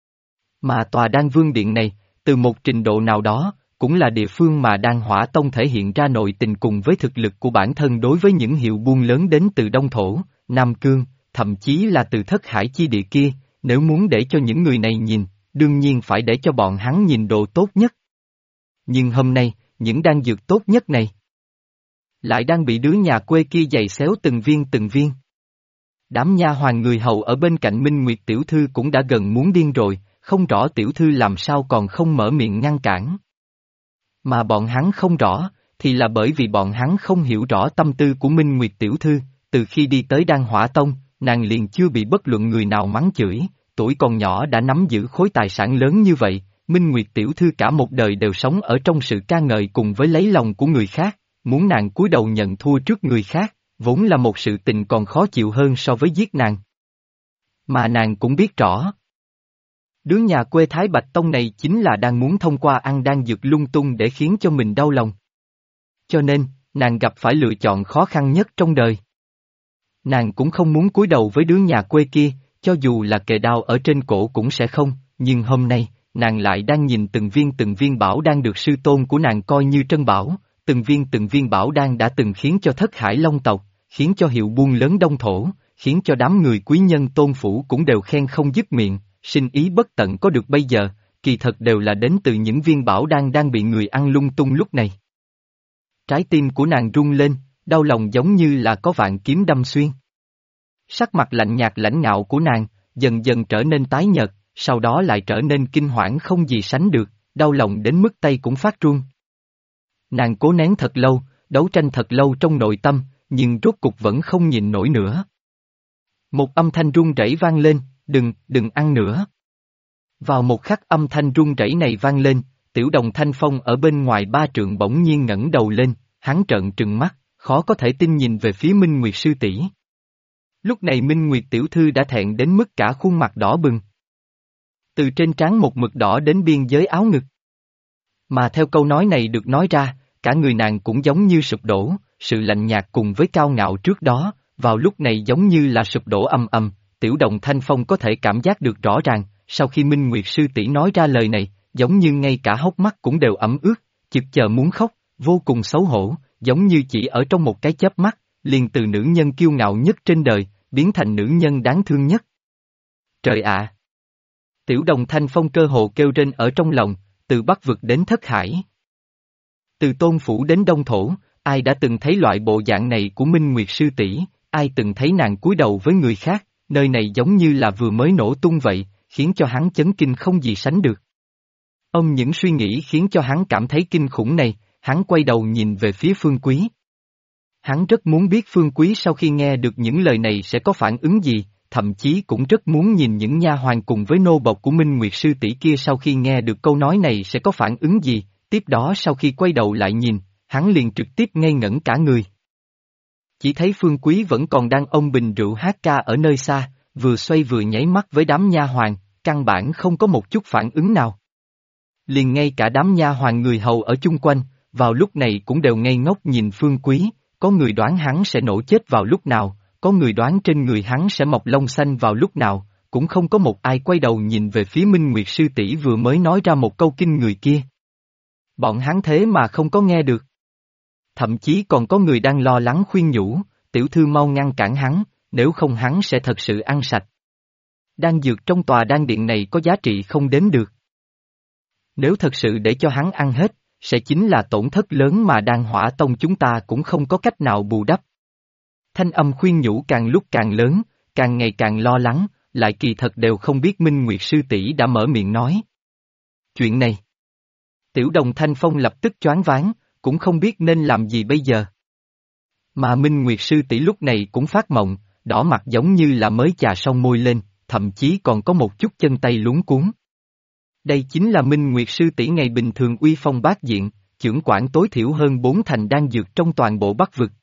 Mà tòa đan vương điện này, từ một trình độ nào đó, cũng là địa phương mà đan hỏa tông thể hiện ra nội tình cùng với thực lực của bản thân đối với những hiệu buôn lớn đến từ Đông Thổ, Nam Cương, thậm chí là từ thất hải chi địa kia, nếu muốn để cho những người này nhìn, đương nhiên phải để cho bọn hắn nhìn đồ tốt nhất. Nhưng hôm nay, những đan dược tốt nhất này lại đang bị đứa nhà quê kia giày xéo từng viên từng viên. Đám nha hoàn người hầu ở bên cạnh Minh Nguyệt tiểu thư cũng đã gần muốn điên rồi, không rõ tiểu thư làm sao còn không mở miệng ngăn cản. Mà bọn hắn không rõ, thì là bởi vì bọn hắn không hiểu rõ tâm tư của Minh Nguyệt tiểu thư, từ khi đi tới Đan Hỏa Tông, nàng liền chưa bị bất luận người nào mắng chửi, tuổi còn nhỏ đã nắm giữ khối tài sản lớn như vậy, Minh Nguyệt tiểu thư cả một đời đều sống ở trong sự ca ngợi cùng với lấy lòng của người khác, muốn nàng cúi đầu nhận thua trước người khác, vốn là một sự tình còn khó chịu hơn so với giết nàng. Mà nàng cũng biết rõ. Đứa nhà quê Thái Bạch Tông này chính là đang muốn thông qua ăn đan dược lung tung để khiến cho mình đau lòng. Cho nên, nàng gặp phải lựa chọn khó khăn nhất trong đời. Nàng cũng không muốn cúi đầu với đứa nhà quê kia, cho dù là kề đao ở trên cổ cũng sẽ không, nhưng hôm nay, nàng lại đang nhìn từng viên bảo đan được sư tôn của nàng coi như trân bảo, từng viên bảo đan đã từng khiến cho Thất Hải Long tộc, khiến cho hiệu buôn lớn đông thổ, khiến cho đám người quý nhân tôn phủ cũng đều khen không dứt miệng, sinh ý bất tận có được bây giờ, kỳ thật đều là đến từ những viên bảo đan đang bị người ăn lung tung lúc này. Trái tim của nàng rung lên, đau lòng giống như là có vạn kiếm đâm xuyên. Sắc mặt lạnh nhạt lãnh ngạo của nàng, dần dần trở nên tái nhợt, sau đó lại trở nên kinh hoảng không gì sánh được, đau lòng đến mức tay cũng phát run. Nàng cố nén thật lâu, đấu tranh thật lâu trong nội tâm, nhưng rốt cục vẫn không nhìn nổi nữa. Một âm thanh run rẩy vang lên, đừng ăn nữa. Vào một khắc âm thanh run rẩy này vang lên, Tiểu Đồng Thanh Phong ở bên ngoài 3 trượng bỗng nhiên ngẩng đầu lên, hắn trợn trừng mắt, khó có thể tin nhìn về phía Minh Nguyệt sư tỷ. Lúc này Minh Nguyệt tiểu thư đã thẹn đến mức cả khuôn mặt đỏ bừng. Từ trên trán một mực đỏ đến biên giới áo ngực. Mà theo câu nói này được nói ra, cả người nàng cũng giống như sụp đổ, sự lạnh nhạt cùng với cao ngạo trước đó, vào lúc này giống như là sụp đổ ầm ầm. Tiểu Đồng Thanh Phong có thể cảm giác được rõ ràng, sau khi Minh Nguyệt sư tỷ nói ra lời này, giống như ngay cả hốc mắt cũng đều ẩm ướt, chực chờ muốn khóc, vô cùng xấu hổ, giống như chỉ ở trong một cái chớp mắt, liền từ nữ nhân kiêu ngạo nhất trên đời, biến thành nữ nhân đáng thương nhất. Trời ạ! Tiểu Đồng Thanh Phong cơ hồ kêu rên ở trong lòng, từ Bắc Vực đến Thất Hải. Từ Tôn Phủ đến Đông Thổ, ai đã từng thấy loại bộ dạng này của Minh Nguyệt sư tỷ, ai từng thấy nàng cúi đầu với người khác, nơi này giống như là vừa mới nổ tung vậy, khiến cho hắn chấn kinh không gì sánh được. Những suy nghĩ khiến cho hắn cảm thấy kinh khủng này, hắn quay đầu nhìn về phía Phương Quý. Hắn rất muốn biết Phương Quý sau khi nghe được những lời này sẽ có phản ứng gì, thậm chí cũng rất muốn nhìn những nha hoàn cùng với nô bộc của Minh Nguyệt sư tỷ kia sau khi nghe được câu nói này sẽ có phản ứng gì, tiếp đó sau khi quay đầu lại nhìn, hắn liền trực tiếp ngây ngẩn cả người. Chỉ thấy Phương Quý vẫn còn đang ôm bình rượu hát ca ở nơi xa, vừa xoay vừa nháy mắt với đám nha hoàn, căn bản không có một chút phản ứng nào. Liền ngay cả đám nha hoàn người hầu ở chung quanh, vào lúc này cũng đều ngây ngốc nhìn Phương Quý, có người đoán hắn sẽ nổ chết vào lúc nào, có người đoán trên người hắn sẽ mọc lông xanh vào lúc nào, cũng không có một ai quay đầu nhìn về phía Minh Nguyệt sư tỷ vừa mới nói ra một câu kinh người kia. Bọn hắn thế mà không có nghe được. Thậm chí còn có người đang lo lắng khuyên nhủ, tiểu thư mau ngăn cản hắn, nếu không hắn sẽ thật sự ăn sạch. Đan dược trong tòa đan điện này có giá trị không đếm được. Nếu thật sự để cho hắn ăn hết, sẽ chính là tổn thất lớn mà Đan Hỏa Tông chúng ta cũng không có cách nào bù đắp. Thanh âm khuyên nhủ càng lúc càng lớn, càng ngày càng lo lắng, lại kỳ thật đều không biết Minh Nguyệt sư tỷ đã mở miệng nói. Chuyện này. Tiểu Đồng Thanh Phong lập tức choáng váng, cũng không biết nên làm gì bây giờ. Mà Minh Nguyệt sư tỷ lúc này cũng phát mộng, đỏ mặt giống như là mới chà xong môi lên, thậm chí còn có một chút chân tay luống cuống. Đây chính là Minh Nguyệt sư tỷ ngày bình thường uy phong bát diện, chưởng quản tối thiểu hơn 4 thành đan dược trong toàn bộ Bắc Vực.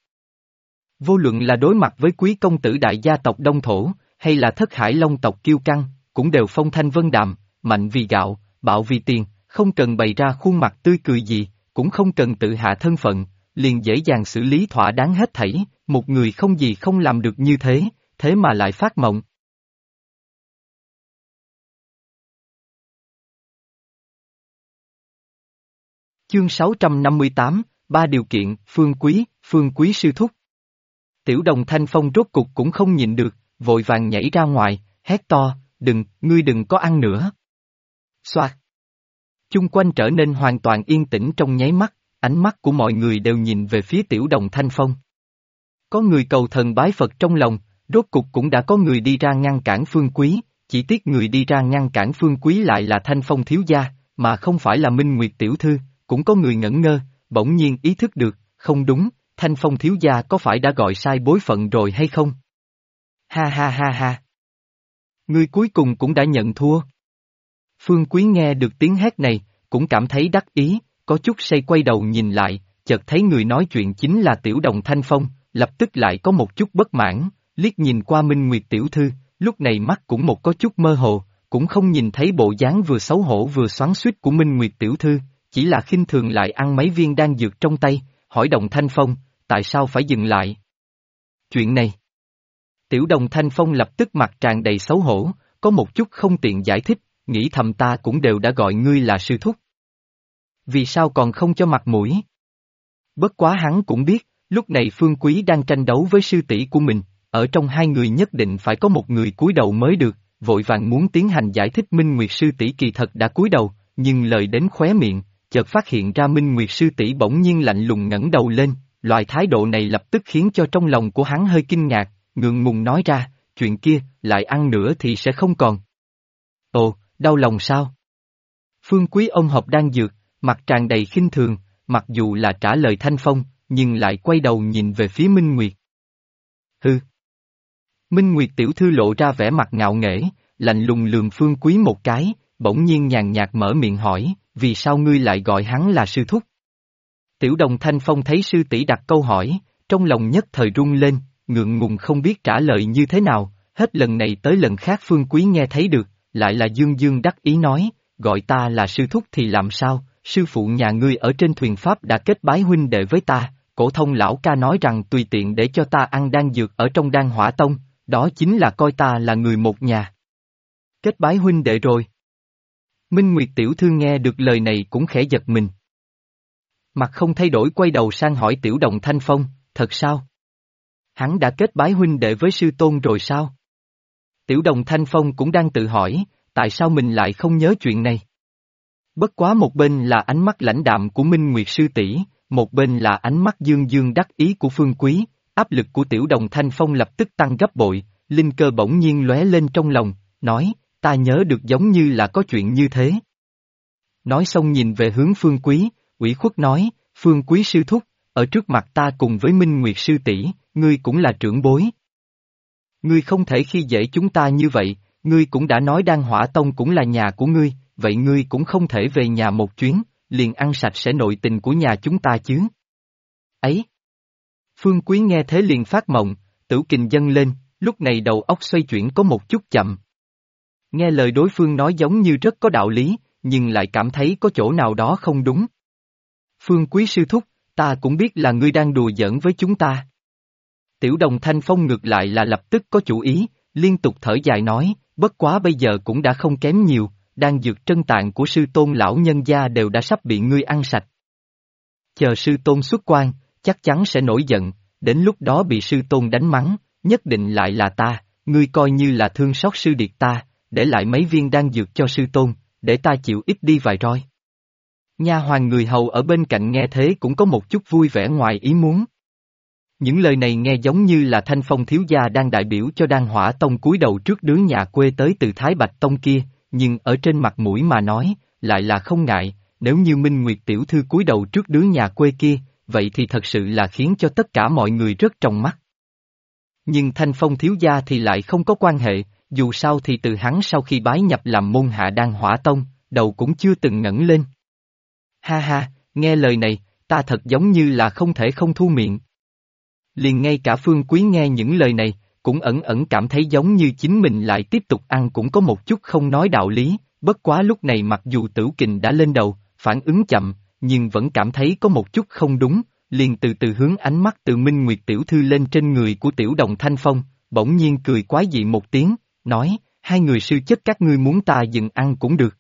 Vô luận là đối mặt với quý công tử đại gia tộc Đông Thổ, hay là Thất Hải Long tộc Kiêu Căng, cũng đều phong thanh vân đạm, mạnh vì gạo, bạo vì tiền, không cần bày ra khuôn mặt tươi cười gì, cũng không cần tự hạ thân phận, liền dễ dàng xử lý thỏa đáng hết thảy, một người không gì không làm được như thế, thế mà lại phát mộng. Chương 658, ba điều kiện, Phương Quý sư thúc. Tiểu Đồng Thanh Phong rốt cục cũng không nhịn được, vội vàng nhảy ra ngoài, hét to, ngươi đừng có ăn nữa. Xoạt. Chung quanh trở nên hoàn toàn yên tĩnh trong nháy mắt, ánh mắt của mọi người đều nhìn về phía Tiểu Đồng Thanh Phong. Có người cầu thần bái Phật trong lòng, rốt cục cũng đã có người đi ra ngăn cản Phương Quý, chỉ tiếc người đi ra ngăn cản Phương Quý lại là Thanh Phong thiếu gia, mà không phải là Minh Nguyệt tiểu thư, cũng có người ngẩn ngơ, bỗng nhiên ý thức được, không đúng, Thanh Phong thiếu gia có phải đã gọi sai bối phận rồi hay không? Ha ha ha ha. Ngươi cuối cùng cũng đã nhận thua. Phương Quý nghe được tiếng hét này, cũng cảm thấy đắc ý, có chút say quay đầu nhìn lại, chợt thấy người nói chuyện chính là Tiểu Đồng Thanh Phong, lập tức lại có một chút bất mãn, liếc nhìn qua Minh Nguyệt tiểu thư, lúc này mắt cũng một có chút mơ hồ, cũng không nhìn thấy bộ dáng vừa xấu hổ vừa xoắn xuýt của Minh Nguyệt tiểu thư, chỉ là khinh thường lại ăn mấy viên đan dược trong tay, hỏi Đồng Thanh Phong, tại sao phải dừng lại? Chuyện này. Tiểu Đồng Thanh Phong lập tức mặt tràn đầy xấu hổ, có một chút không tiện giải thích, nghĩ thầm ta cũng đều đã gọi ngươi là sư thúc. Vì sao còn không cho mặt mũi? Bất quá hắn cũng biết, lúc này Phương Quý đang tranh đấu với sư tỷ của mình, ở trong hai người nhất định phải có một người cúi đầu mới được, vội vàng muốn tiến hành giải thích Minh Nguyệt sư tỷ kỳ thật đã cúi đầu, nhưng lời đến khóe miệng, chợt phát hiện ra Minh Nguyệt sư tỷ bỗng nhiên lạnh lùng ngẩng đầu lên, loại thái độ này lập tức khiến cho trong lòng của hắn hơi kinh ngạc, ngượng ngùng nói ra, chuyện kia, lại ăn nữa thì sẽ không còn. Ồ, đau lòng sao? Phương Quý ôm hộp đan dược, mặt tràn đầy khinh thường, mặc dù là trả lời Thanh Phong, nhưng lại quay đầu nhìn về phía Minh Nguyệt. Hừ. Minh Nguyệt tiểu thư lộ ra vẻ mặt ngạo nghễ, lạnh lùng lườm Phương Quý một cái, bỗng nhiên nhàn nhạt mở miệng hỏi, vì sao ngươi lại gọi hắn là sư thúc? Tiểu Đồng Thanh Phong thấy sư tỷ đặt câu hỏi, trong lòng nhất thời rung lên, ngượng ngùng không biết trả lời như thế nào, hết lần này tới lần khác Phương Quý nghe thấy được, lại là dương dương đắc ý nói, gọi ta là sư thúc thì làm sao, sư phụ nhà ngươi ở trên thuyền Pháp đã kết bái huynh đệ với ta, cổ thông lão ca nói rằng tùy tiện để cho ta ăn đan dược ở trong Đan Hỏa Tông, đó chính là coi ta là người một nhà. Kết bái huynh đệ rồi. Minh Nguyệt tiểu thư nghe được lời này cũng khẽ giật mình. Mặt không thay đổi quay đầu sang hỏi Tiểu Đồng Thanh Phong, thật sao? Hắn đã kết bái huynh đệ với sư tôn rồi sao? Tiểu Đồng Thanh Phong cũng đang tự hỏi, tại sao mình lại không nhớ chuyện này? Bất quá một bên là ánh mắt lãnh đạm của Minh Nguyệt sư tỷ, một bên là ánh mắt dương dương đắc ý của Phương Quý, áp lực của Tiểu Đồng Thanh Phong lập tức tăng gấp bội, linh cơ bỗng nhiên lóe lên trong lòng, nói, ta nhớ được giống như là có chuyện như thế. Nói xong nhìn về hướng Phương Quý, ủy khuất nói, Phương Quý sư thúc, ở trước mặt ta cùng với Minh Nguyệt sư tỷ, ngươi cũng là trưởng bối. Ngươi không thể khi dễ chúng ta như vậy, ngươi cũng đã nói Đan Hỏa Tông cũng là nhà của ngươi, vậy ngươi cũng không thể về nhà một chuyến, liền ăn sạch sẽ nội tình của nhà chúng ta chứ. Ấy! Phương Quý nghe thế liền phát mộng, tửu kình dâng lên, lúc này đầu óc xoay chuyển có một chút chậm. Nghe lời đối phương nói giống như rất có đạo lý, nhưng lại cảm thấy có chỗ nào đó không đúng. Phương Quý sư thúc, ta cũng biết là ngươi đang đùa giỡn với chúng ta. Tiểu Đồng Thanh Phong ngược lại là lập tức có chủ ý, liên tục thở dài nói, bất quá bây giờ cũng đã không kém nhiều, đan dược trân tạng của sư tôn lão nhân gia đều đã sắp bị ngươi ăn sạch. Chờ sư tôn xuất quan, chắc chắn sẽ nổi giận, đến lúc đó bị sư tôn đánh mắng, nhất định lại là ta, ngươi coi như là thương xót sư điệt ta, để lại mấy viên đan dược cho sư tôn, để ta chịu ít đi vài roi. Nha hoàn người hầu ở bên cạnh nghe thế cũng có một chút vui vẻ ngoài ý muốn. Những lời này nghe giống như là Thanh Phong thiếu gia đang đại biểu cho Đan Hỏa Tông cúi đầu trước đứa nhà quê tới từ Thái Bạch Tông kia, nhưng ở trên mặt mũi mà nói, lại là không ngại, nếu như Minh Nguyệt tiểu thư cúi đầu trước đứa nhà quê kia, vậy thì thật sự là khiến cho tất cả mọi người rất trong mắt. Nhưng Thanh Phong thiếu gia thì lại không có quan hệ, dù sao thì từ hắn sau khi bái nhập làm môn hạ Đan Hỏa Tông, đầu cũng chưa từng ngẩng lên. Ha ha, nghe lời này, ta thật giống như là không thể không thu miệng. Liền ngay cả Phương Quý nghe những lời này, cũng ẩn ẩn cảm thấy giống như chính mình lại tiếp tục ăn cũng có một chút không nói đạo lý, bất quá lúc này mặc dù tửu kình đã lên đầu, phản ứng chậm, nhưng vẫn cảm thấy có một chút không đúng, liền từ từ hướng ánh mắt từ Minh Nguyệt tiểu thư lên trên người của Tiểu Đồng Thanh Phong, bỗng nhiên cười quái dị một tiếng, nói, hai người sư chất các ngươi muốn ta dừng ăn cũng được.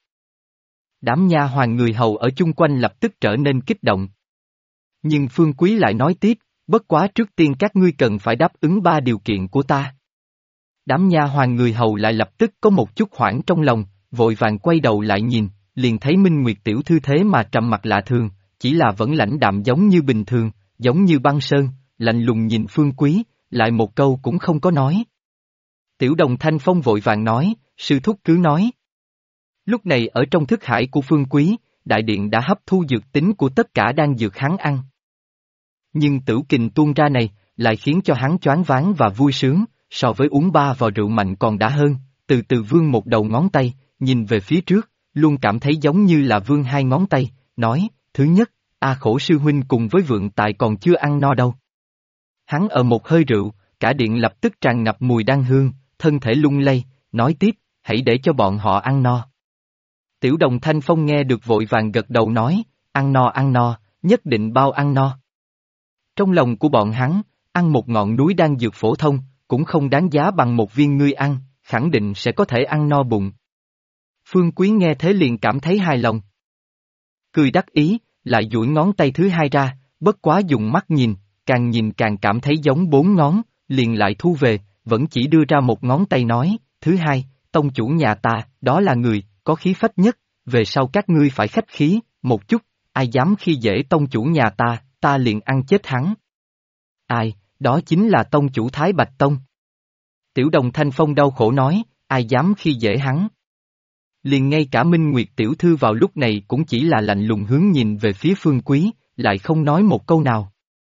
Đám nha hoàn người hầu ở chung quanh lập tức trở nên kích động. Nhưng Phương Quý lại nói tiếp, bất quá trước tiên các ngươi cần phải đáp ứng 3 điều kiện của ta. Đám nha hoàn người hầu lại lập tức có một chút hoảng trong lòng, vội vàng quay đầu lại nhìn, liền thấy Minh Nguyệt tiểu thư thế mà trầm mặc lạ thường, chỉ là vẫn lãnh đạm giống như bình thường, giống như băng sơn, lạnh lùng nhìn Phương Quý, lại một câu cũng không có nói. Tiểu Đồng Thanh Phong vội vàng nói, sư thúc cứ nói. Lúc này ở trong thức hải của Phương Quý, đại điện đã hấp thu dược tính của tất cả đang dược hắn ăn. Nhưng tử kình tuôn ra này, lại khiến cho hắn choáng váng và vui sướng, so với uống 3 vò rượu mạnh còn đã hơn, từ từ vươn một đầu ngón tay, nhìn về phía trước, luôn cảm thấy giống như là vươn 2 ngón tay, nói, thứ nhất, khổ sư huynh cùng với vượng tài còn chưa ăn no đâu. Hắn ở một hơi rượu, cả điện lập tức tràn ngập mùi đan hương, thân thể lung lay, nói tiếp, hãy để cho bọn họ ăn no. Tiểu Đồng Thanh Phong nghe được vội vàng gật đầu nói, ăn no, nhất định bao ăn no. Trong lòng của bọn hắn, ăn một ngọn núi đan dược phổ thông, cũng không đáng giá bằng một viên ngươi ăn, khẳng định sẽ có thể ăn no bụng. Phương Quý nghe thế liền cảm thấy hài lòng. Cười đắc ý, lại duỗi ngón tay thứ 2 ra, bất quá dùng mắt nhìn càng cảm thấy giống 4 ngón, liền lại thu về, vẫn chỉ đưa ra một ngón tay nói, thứ 2, tông chủ nhà ta, đó là người, có khí phách nhất, về sau các ngươi phải khách khí, một chút, ai dám khi dễ tông chủ nhà ta liền ăn chết hắn. Ai, đó chính là tông chủ Thái Bạch Tông. Tiểu Đồng Thanh Phong đau khổ nói, ai dám khi dễ hắn. Liền ngay cả Minh Nguyệt tiểu thư vào lúc này cũng chỉ là lạnh lùng hướng nhìn về phía Phương Quý, lại không nói một câu nào.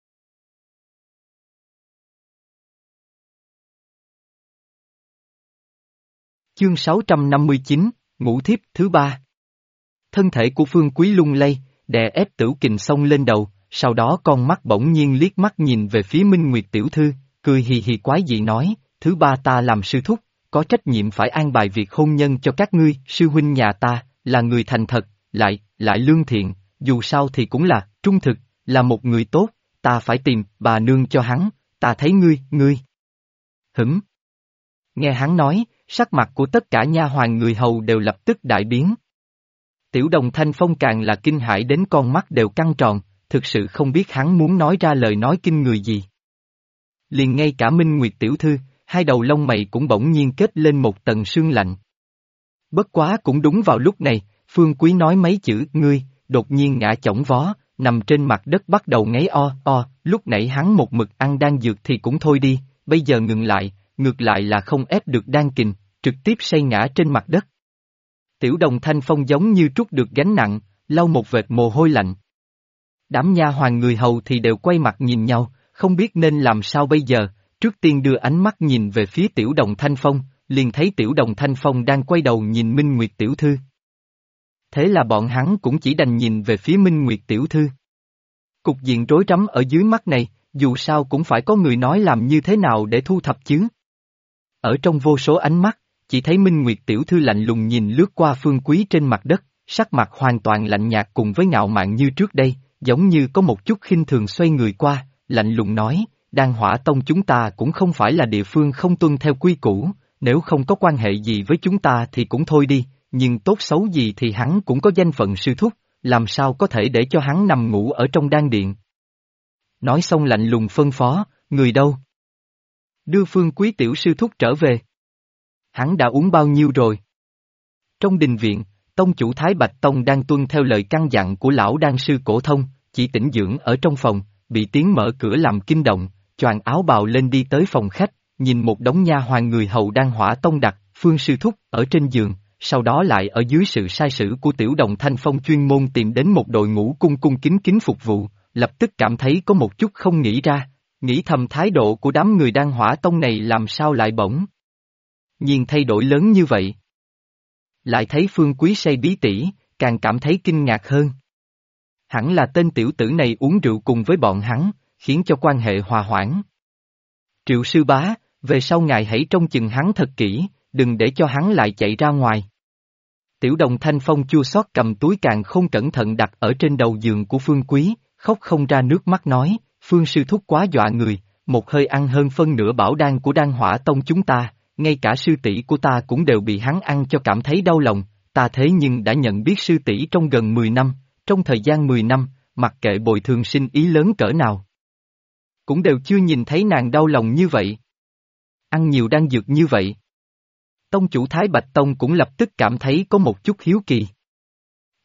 Chương 659, Ngũ Thiếp thứ 3. Thân thể của Phương Quý lung lay, đè ép Tử Kình xông lên đầu, sau đó con mắt bỗng nhiên liếc mắt nhìn về phía Minh Nguyệt tiểu thư, cười hì hì quái dị nói, thứ 3 ta làm sư thúc, có trách nhiệm phải an bài việc hôn nhân cho các ngươi, sư huynh nhà ta, là người thành thật, lại lương thiện, dù sao thì cũng là, trung thực, là một người tốt, ta phải tìm bà nương cho hắn, ta thấy ngươi. Hửm. Nghe hắn nói, sắc mặt của tất cả nha hoàn người hầu đều lập tức đại biến. Tiểu Đồng Thanh Phong càng là kinh hãi đến con mắt đều căng tròn, thực sự không biết hắn muốn nói ra lời nói kinh người gì. Liền ngay cả Minh Nguyệt tiểu thư, 2 đầu lông mày cũng bỗng nhiên kết lên một tầng sương lạnh. Bất quá cũng đúng vào lúc này, Phương Quý nói mấy chữ ngươi, đột nhiên ngã chổng vó, nằm trên mặt đất bắt đầu ngáy o, lúc nãy hắn một mực ăn đan dược thì cũng thôi đi, bây giờ ngừng lại, ngược lại là không ép được đan kình, trực tiếp say ngã trên mặt đất. Tiểu Đồng Thanh Phong giống như trút được gánh nặng, lau một vệt mồ hôi lạnh. Đám nha hoàn người hầu thì đều quay mặt nhìn nhau, không biết nên làm sao bây giờ, trước tiên đưa ánh mắt nhìn về phía Tiểu Đồng Thanh Phong, liền thấy Tiểu Đồng Thanh Phong đang quay đầu nhìn Minh Nguyệt tiểu thư. Thế là bọn hắn cũng chỉ đành nhìn về phía Minh Nguyệt tiểu thư. Cục diện rối rắm ở dưới mắt này, dù sao cũng phải có người nói làm như thế nào để thu thập chứ. Ở trong vô số ánh mắt, chỉ thấy Minh Nguyệt tiểu thư lạnh lùng nhìn lướt qua Phương Quý trên mặt đất, sắc mặt hoàn toàn lạnh nhạt cùng với ngạo mạn như trước đây, giống như có một chút khinh thường xoay người qua, lạnh lùng nói, Đan Hỏa Tông chúng ta cũng không phải là địa phương không tuân theo quy củ, nếu không có quan hệ gì với chúng ta thì cũng thôi đi, nhưng tốt xấu gì thì hắn cũng có danh phận sư thúc, làm sao có thể để cho hắn nằm ngủ ở trong đan điện. Nói xong lạnh lùng phân phó, người đâu? Đưa Phương Quý tiểu sư thúc trở về. Hắn đã uống bao nhiêu rồi? Trong đình viện, tông chủ Thái Bạch Tông đang tuân theo lời căn dặn của lão đan sư Cổ Thông, chỉ tĩnh dưỡng ở trong phòng, bị tiếng mở cửa làm kinh động, choàng áo bào lên đi tới phòng khách, nhìn một đống nha hoàn người hầu Đan Hỏa Tông đặt, Phương sư thúc, ở trên giường, sau đó lại ở dưới sự sai sử của Tiểu Đồng Thanh Phong chuyên môn tìm đến một đội ngũ cung kính phục vụ, lập tức cảm thấy có một chút không nghĩ ra, nghĩ thầm thái độ của đám người Đan Hỏa Tông này làm sao lại bỗng nhiên thay đổi lớn như vậy. Lại thấy Phương Quý say bí tỉ, càng cảm thấy kinh ngạc hơn. Hẳn là tên tiểu tử này uống rượu cùng với bọn hắn, khiến cho quan hệ hòa hoãn. Triệu sư bá, về sau ngài hãy trông chừng hắn thật kỹ, đừng để cho hắn lại chạy ra ngoài. Tiểu Đồng Thanh Phong chua xót cầm túi càng không cẩn thận đặt ở trên đầu giường của Phương Quý, khóc không ra nước mắt nói, Phương sư thúc quá dọa người, một hơi ăn hơn phân nửa bảo đan của Đan Hỏa Tông chúng ta, ngay cả sư tỷ của ta cũng đều bị hắn ăn cho cảm thấy đau lòng, ta thế nhưng đã nhận biết sư tỷ trong gần 10 năm, trong thời gian 10 năm, mặc kệ bồi thường sinh ý lớn cỡ nào. Cũng đều chưa nhìn thấy nàng đau lòng như vậy. Ăn nhiều đan dược như vậy. Tông chủ Thái Bạch Tông cũng lập tức cảm thấy có một chút hiếu kỳ.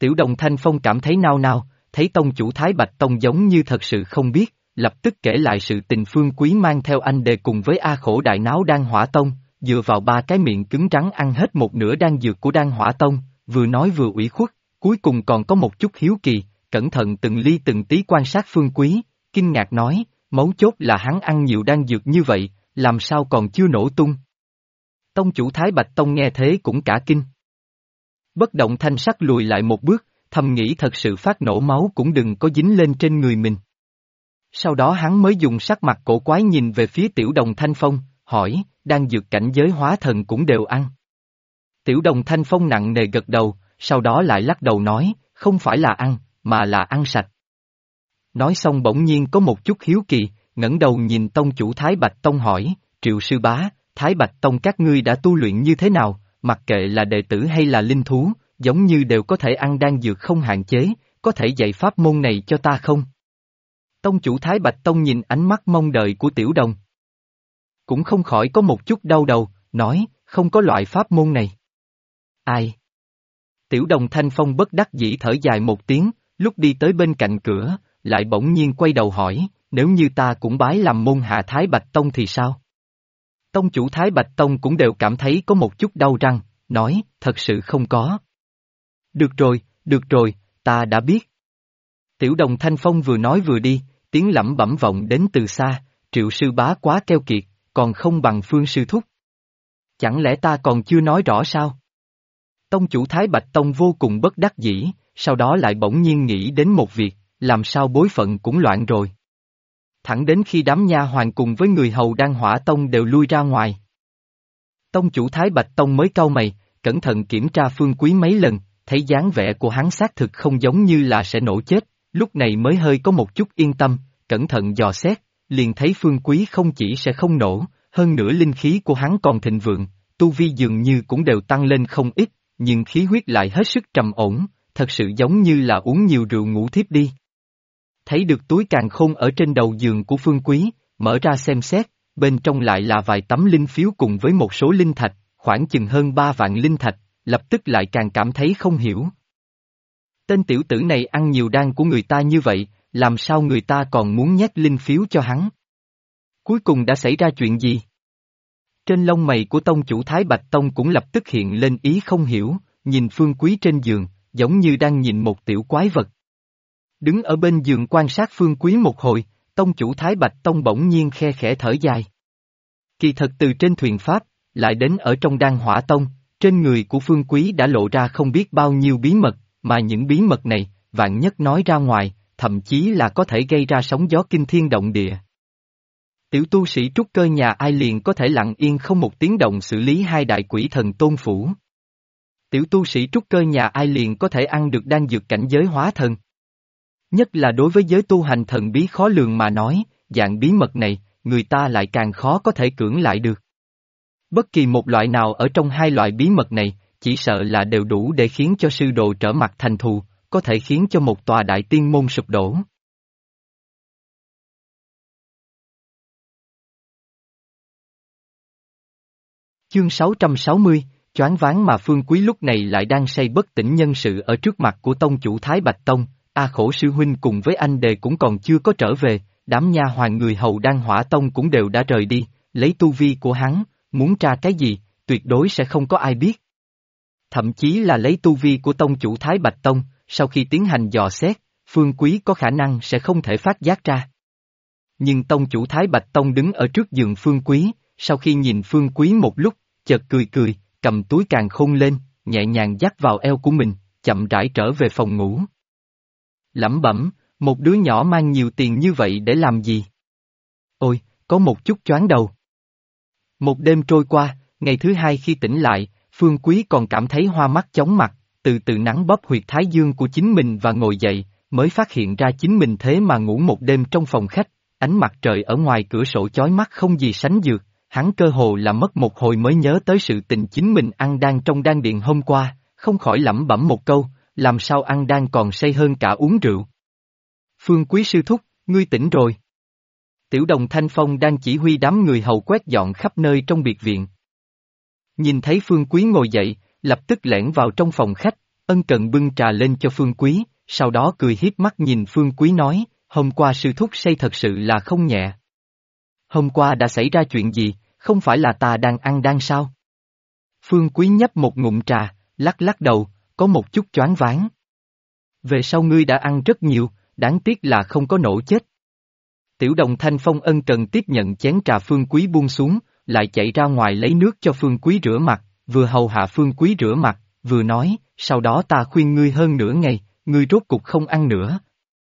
Tiểu đồng Thanh Phong cảm thấy nao nao, thấy tông chủ Thái Bạch Tông giống như thật sự không biết, lập tức kể lại sự tình Phương Quý mang theo anh đề cùng với A Khổ đại náo Đan Hỏa Tông, dựa vào ba cái miệng cứng rắn ăn hết một nửa đan dược của Đan Hỏa Tông, vừa nói vừa ủy khuất, cuối cùng còn có một chút hiếu kỳ, cẩn thận từng ly từng tí quan sát Phương Quý, kinh ngạc nói, mấu chốt là hắn ăn nhiều đan dược như vậy, làm sao còn chưa nổ tung. Tông chủ Thái Bạch Tông nghe thế cũng cả kinh. Bất động thanh sắc lùi lại một bước, thầm nghĩ thật sự phát nổ máu cũng đừng có dính lên trên người mình. Sau đó hắn mới dùng sắc mặt cổ quái nhìn về phía tiểu đồng Thanh Phong, hỏi, đan dược cảnh giới hóa thần cũng đều ăn. Tiểu đồng Thanh Phong nặng nề gật đầu, sau đó lại lắc đầu nói, không phải là ăn, mà là ăn sạch. Nói xong bỗng nhiên có một chút hiếu kỳ, ngẩng đầu nhìn tông chủ Thái Bạch Tông hỏi, Triệu sư bá, Thái Bạch Tông các ngươi đã tu luyện như thế nào, mặc kệ là đệ tử hay là linh thú, giống như đều có thể ăn đan dược không hạn chế, có thể dạy pháp môn này cho ta không? Tông chủ Thái Bạch Tông nhìn ánh mắt mong đợi của tiểu đồng. Cũng không khỏi có một chút đau đầu, nói, không có loại pháp môn này. Ai? Tiểu đồng Thanh Phong bất đắc dĩ thở dài một tiếng, lúc đi tới bên cạnh cửa, lại bỗng nhiên quay đầu hỏi, nếu như ta cũng bái làm môn hạ Thái Bạch Tông thì sao? Tông chủ Thái Bạch Tông cũng đều cảm thấy có một chút đau răng, nói, thật sự không có. Được rồi, ta đã biết. Tiểu đồng Thanh Phong vừa nói vừa đi, tiếng lẩm bẩm vọng đến từ xa, Triệu sư bá quá keo kiệt, còn không bằng Phương sư thúc. Chẳng lẽ ta còn chưa nói rõ sao? Tông chủ Thái Bạch Tông vô cùng bất đắc dĩ, sau đó lại bỗng nhiên nghĩ đến một việc, làm sao bối phận cũng loạn rồi. Thẳng đến khi đám nha hoàn cùng với người hầu Đan Hỏa Tông đều lui ra ngoài. Tông chủ Thái Bạch Tông mới cau mày, cẩn thận kiểm tra Phương Quý mấy lần, thấy dáng vẻ của hắn xác thực không giống như là sẽ nổ chết, lúc này mới hơi có một chút yên tâm, cẩn thận dò xét, liền thấy Phương Quý không chỉ sẽ không nổ, hơn nữa linh khí của hắn còn thịnh vượng, tu vi dường như cũng đều tăng lên không ít, nhưng khí huyết lại hết sức trầm ổn, thật sự giống như là uống nhiều rượu ngủ thiếp đi. Thấy được túi càn khôn ở trên đầu giường của Phương Quý, mở ra xem xét, bên trong lại là vài tấm linh phiếu cùng với một số linh thạch, khoảng chừng hơn 3 vạn linh thạch, lập tức lại càng cảm thấy không hiểu. Tên tiểu tử này ăn nhiều đan của người ta như vậy, làm sao người ta còn muốn nhét linh phiếu cho hắn? Cuối cùng đã xảy ra chuyện gì? Trên lông mày của tông chủ Thái Bạch Tông cũng lập tức hiện lên ý không hiểu, nhìn Phương Quý trên giường, giống như đang nhìn một tiểu quái vật. Đứng ở bên giường quan sát Phương Quý một hồi, tông chủ Thái Bạch Tông bỗng nhiên khe khẽ thở dài. Kỳ thật từ trên thuyền Pháp, lại đến ở trong Đan Hỏa Tông, trên người của Phương Quý đã lộ ra không biết bao nhiêu bí mật, mà những bí mật này, vạn nhất nói ra ngoài, thậm chí là có thể gây ra sóng gió kinh thiên động địa. Tiểu tu sĩ trúc cơ nhà ai liền có thể lặng yên không một tiếng động xử lý hai đại quỷ thần tôn phủ. Tiểu tu sĩ trúc cơ nhà ai liền có thể ăn được đan dược cảnh giới hóa thần. Nhất là đối với giới tu hành thần bí khó lường mà nói, dạng bí mật này, người ta lại càng khó có thể cưỡng lại được. Bất kỳ một loại nào ở trong hai loại bí mật này, chỉ sợ là đều đủ để khiến cho sư đồ trở mặt thành thù, có thể khiến cho một tòa đại tiên môn sụp đổ. Chương 660, choáng váng mà Phương Quý lúc này lại đang say bất tỉnh nhân sự ở trước mặt của tông chủ Thái Bạch Tông, A Khổ sư huynh cùng với anh đề cũng còn chưa có trở về, đám nha hoàn người hầu Đan Hỏa Tông cũng đều đã rời đi, lấy tu vi của hắn, muốn tra cái gì, tuyệt đối sẽ không có ai biết. Thậm chí là lấy tu vi của tông chủ Thái Bạch Tông, sau khi tiến hành dò xét, Phương Quý có khả năng sẽ không thể phát giác ra. Nhưng tông chủ Thái Bạch Tông đứng ở trước giường Phương Quý, sau khi nhìn Phương Quý một lúc, chợt cười, cầm túi càn khôn lên, nhẹ nhàng dắt vào eo của mình, chậm rãi trở về phòng ngủ. Lẩm bẩm, một đứa nhỏ mang nhiều tiền như vậy để làm gì? Ôi, có một chút choáng đầu. Một đêm trôi qua, ngày thứ hai khi tỉnh lại, Phương Quý còn cảm thấy hoa mắt chóng mặt, từ từ nắng bóp huyệt thái dương của chính mình và ngồi dậy, mới phát hiện ra chính mình thế mà ngủ một đêm trong phòng khách, ánh mặt trời ở ngoài cửa sổ chói mắt không gì sánh được, hắn cơ hồ là mất một hồi mới nhớ tới sự tình chính mình ăn đan trong đan điện hôm qua, không khỏi lẩm bẩm một câu, làm sao ăn đan còn say hơn cả uống rượu. Phương Quý sư thúc, ngươi tỉnh rồi. Tiểu đồng Thanh Phong đang chỉ huy đám người hầu quét dọn khắp nơi trong biệt viện. Nhìn thấy Phương Quý ngồi dậy, lập tức lẻn vào trong phòng khách, Ân Cần bưng trà lên cho Phương Quý, sau đó cười hiếp mắt nhìn Phương Quý nói, hôm qua sư thúc say thật sự là không nhẹ. Hôm qua đã xảy ra chuyện gì, không phải là ta đang ăn đang sao? Phương Quý nhấp một ngụm trà, lắc lắc đầu, có một chút choáng váng. Về sau ngươi đã ăn rất nhiều, đáng tiếc là không có nổ chết. Tiểu đồng Thanh Phong ân cần tiếp nhận chén trà Phương Quý buông xuống, lại chạy ra ngoài lấy nước cho Phương Quý rửa mặt, vừa hầu hạ Phương Quý rửa mặt, vừa nói, sau đó ta khuyên ngươi hơn nửa ngày, ngươi rốt cục không ăn nữa.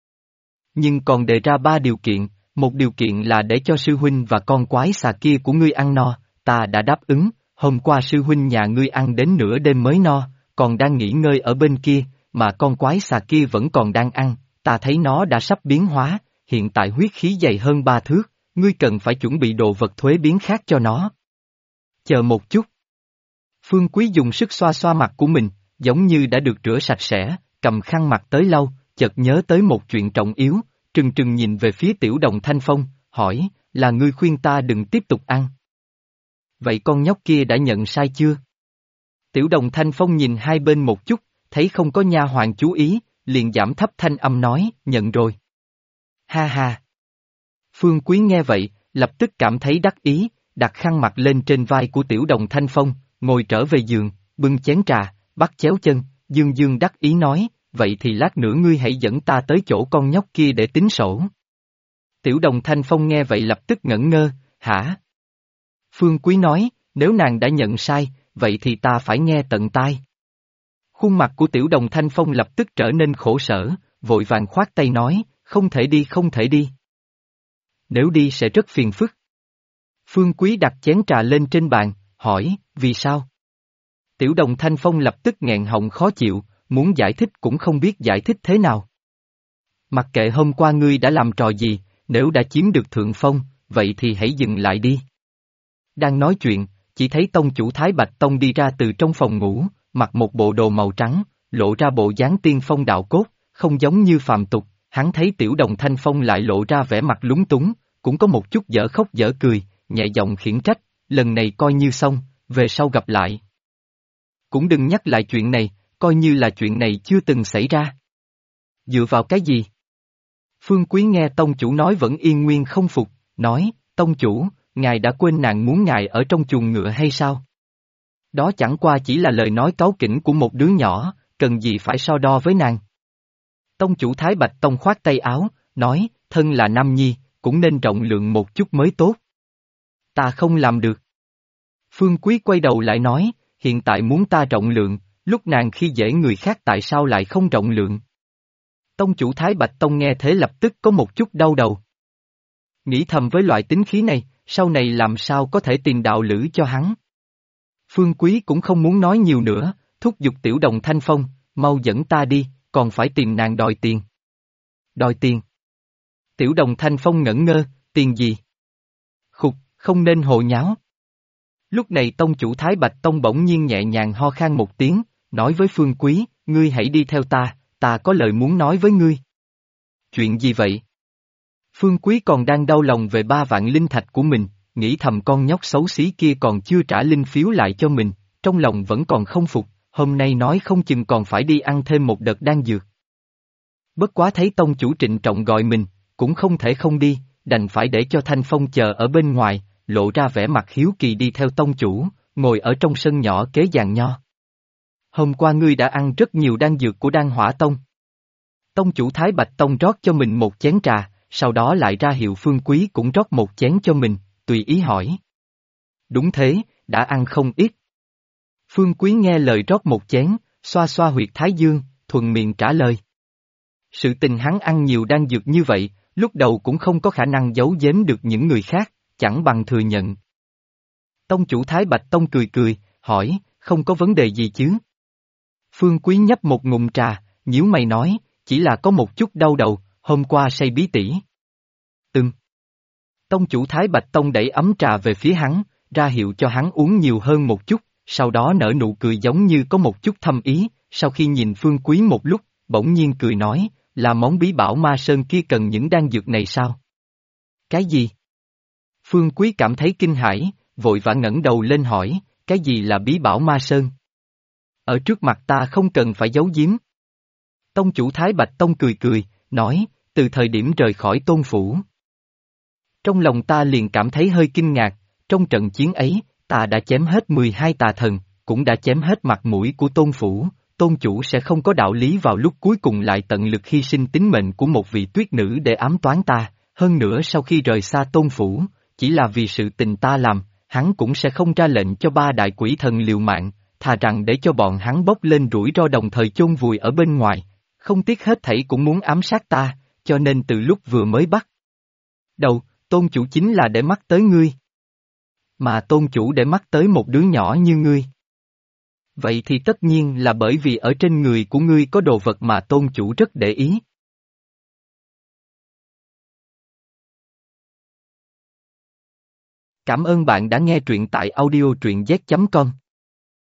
Nhưng còn đề ra 3 điều kiện, một điều kiện là để cho sư huynh và con quái xà kia của ngươi ăn no, ta đã đáp ứng, hôm qua sư huynh nhà ngươi ăn đến nửa đêm mới no, còn đang nghỉ ngơi ở bên kia, mà con quái xà kia vẫn còn đang ăn, ta thấy nó đã sắp biến hóa, hiện tại huyết khí dày hơn 3 thước, ngươi cần phải chuẩn bị đồ vật thuế biến khác cho nó. Chờ một chút. Phương Quý dùng sức xoa xoa mặt của mình, giống như đã được rửa sạch sẽ, cầm khăn mặt tới lau, chợt nhớ tới một chuyện trọng yếu, trừng trừng nhìn về phía tiểu đồng Thanh Phong, hỏi, là ngươi khuyên ta đừng tiếp tục ăn. Vậy con nhóc kia đã nhận sai chưa? Tiểu đồng Thanh Phong nhìn hai bên một chút, thấy không có nha hoàn chú ý, liền giảm thấp thanh âm nói, nhận rồi. Ha ha. Phương Quý nghe vậy, lập tức cảm thấy đắc ý, đặt khăn mặt lên trên vai của tiểu đồng Thanh Phong, ngồi trở về giường, bưng chén trà, bắt chéo chân, dương dương đắc ý nói, vậy thì lát nữa ngươi hãy dẫn ta tới chỗ con nhóc kia để tính sổ. Tiểu đồng Thanh Phong nghe vậy lập tức ngẩn ngơ, hả? Phương Quý nói, nếu nàng đã nhận sai, vậy thì ta phải nghe tận tai. Khuôn mặt của tiểu đồng Thanh Phong lập tức trở nên khổ sở, vội vàng khoát tay nói, không thể đi không thể đi. Nếu đi sẽ rất phiền phức. Phương Quý đặt chén trà lên trên bàn, hỏi, vì sao? Tiểu đồng Thanh Phong lập tức nghẹn họng khó chịu, muốn giải thích cũng không biết giải thích thế nào. Mặc kệ hôm qua ngươi đã làm trò gì, nếu đã chiếm được thượng phong, vậy thì hãy dừng lại đi. Đang nói chuyện, chỉ thấy tông chủ Thái Bạch Tông đi ra từ trong phòng ngủ, mặc một bộ đồ màu trắng, lộ ra bộ dáng tiên phong đạo cốt, không giống như phàm tục, hắn thấy tiểu đồng Thanh Phong lại lộ ra vẻ mặt lúng túng, cũng có một chút dở khóc dở cười, nhẹ giọng khiển trách, lần này coi như xong, về sau gặp lại. Cũng đừng nhắc lại chuyện này, coi như là chuyện này chưa từng xảy ra. Dựa vào cái gì? Phương Quý nghe tông chủ nói vẫn yên nguyên không phục, nói, tông chủ, ngài đã quên nàng muốn ngài ở trong chuồng ngựa hay sao? Đó chẳng qua chỉ là lời nói cáu kỉnh của một đứa nhỏ, cần gì phải so đo với nàng. Tông chủ Thái Bạch Tông khoát tay áo, nói, thân là nam nhi, cũng nên rộng lượng một chút mới tốt. Ta không làm được. Phương Quý quay đầu lại nói, hiện tại muốn ta rộng lượng, lúc nàng khi dễ người khác tại sao lại không rộng lượng. Tông chủ Thái Bạch Tông nghe thế lập tức có một chút đau đầu. Nghĩ thầm với loại tính khí này, sau này làm sao có thể tìm đạo lữ cho hắn. Phương Quý cũng không muốn nói nhiều nữa, thúc giục tiểu đồng Thanh Phong, mau dẫn ta đi, còn phải tìm nàng đòi tiền. Đòi tiền. Tiểu đồng Thanh Phong ngẩn ngơ, tiền gì? Khục, không nên hồ nháo. Lúc này tông chủ Thái Bạch Tông bỗng nhiên nhẹ nhàng ho khan một tiếng, nói với Phương Quý, ngươi hãy đi theo ta, ta có lời muốn nói với ngươi. Chuyện gì vậy? Phương Quý còn đang đau lòng về 3 vạn linh thạch của mình, nghĩ thầm con nhóc xấu xí kia còn chưa trả linh phiếu lại cho mình, trong lòng vẫn còn không phục, hôm nay nói không chừng còn phải đi ăn thêm một đợt đan dược. Bất quá thấy tông chủ trịnh trọng gọi mình, cũng không thể không đi, đành phải để cho Thanh Phong chờ ở bên ngoài, lộ ra vẻ mặt hiếu kỳ đi theo tông chủ, ngồi ở trong sân nhỏ kế giàn nho. Hôm qua ngươi đã ăn rất nhiều đan dược của Đan Hỏa Tông. Tông chủ Thái Bạch Tông rót cho mình một chén trà, sau đó lại ra hiệu Phương Quý cũng rót một chén cho mình, tùy ý hỏi. Đúng thế, đã ăn không ít. Phương Quý nghe lời rót một chén, xoa xoa huyệt thái dương, thuận miệng trả lời. Sự tình hắn ăn nhiều đan dược như vậy, lúc đầu cũng không có khả năng giấu giếm được những người khác, chẳng bằng thừa nhận. Tông chủ Thái Bạch Tông cười cười, hỏi, không có vấn đề gì chứ? Phương Quý nhấp một ngụm trà, nhíu mày nói, chỉ là có một chút đau đầu, hôm qua say bí tỉ. Tông chủ Thái Bạch Tông đẩy ấm trà về phía hắn, ra hiệu cho hắn uống nhiều hơn một chút, sau đó nở nụ cười giống như có một chút thâm ý, sau khi nhìn Phương Quý một lúc, bỗng nhiên cười nói, là món bí bảo ma sơn kia cần những đan dược này sao? Cái gì? Phương Quý cảm thấy kinh hãi, vội vã ngẩng đầu lên hỏi, cái gì là bí bảo ma sơn? ở trước mặt ta không cần phải giấu giếm. Tông chủ Thái Bạch Tông cười cười, nói, từ thời điểm rời khỏi tôn phủ. Trong lòng ta liền cảm thấy hơi kinh ngạc, trong trận chiến ấy, ta đã chém hết 12 tà thần, cũng đã chém hết mặt mũi của tôn phủ, tôn chủ sẽ không có đạo lý vào lúc cuối cùng lại tận lực hy sinh tính mệnh của một vị tuyết nữ để ám toán ta, hơn nữa sau khi rời xa tôn phủ, chỉ là vì sự tình ta làm, hắn cũng sẽ không ra lệnh cho ba đại quỷ thần liều mạng, thà rằng để cho bọn hắn bốc lên rủi ro đồng thời chôn vùi ở bên ngoài, không tiếc hết thảy cũng muốn ám sát ta, cho nên từ lúc vừa mới bắt đầu, tôn chủ chính là để mắt tới ngươi. Mà tôn chủ để mắt tới một đứa nhỏ như ngươi. Vậy thì tất nhiên là bởi vì ở trên người của ngươi có đồ vật mà tôn chủ rất để ý. Cảm ơn bạn đã nghe truyện tại audio truyện z.com.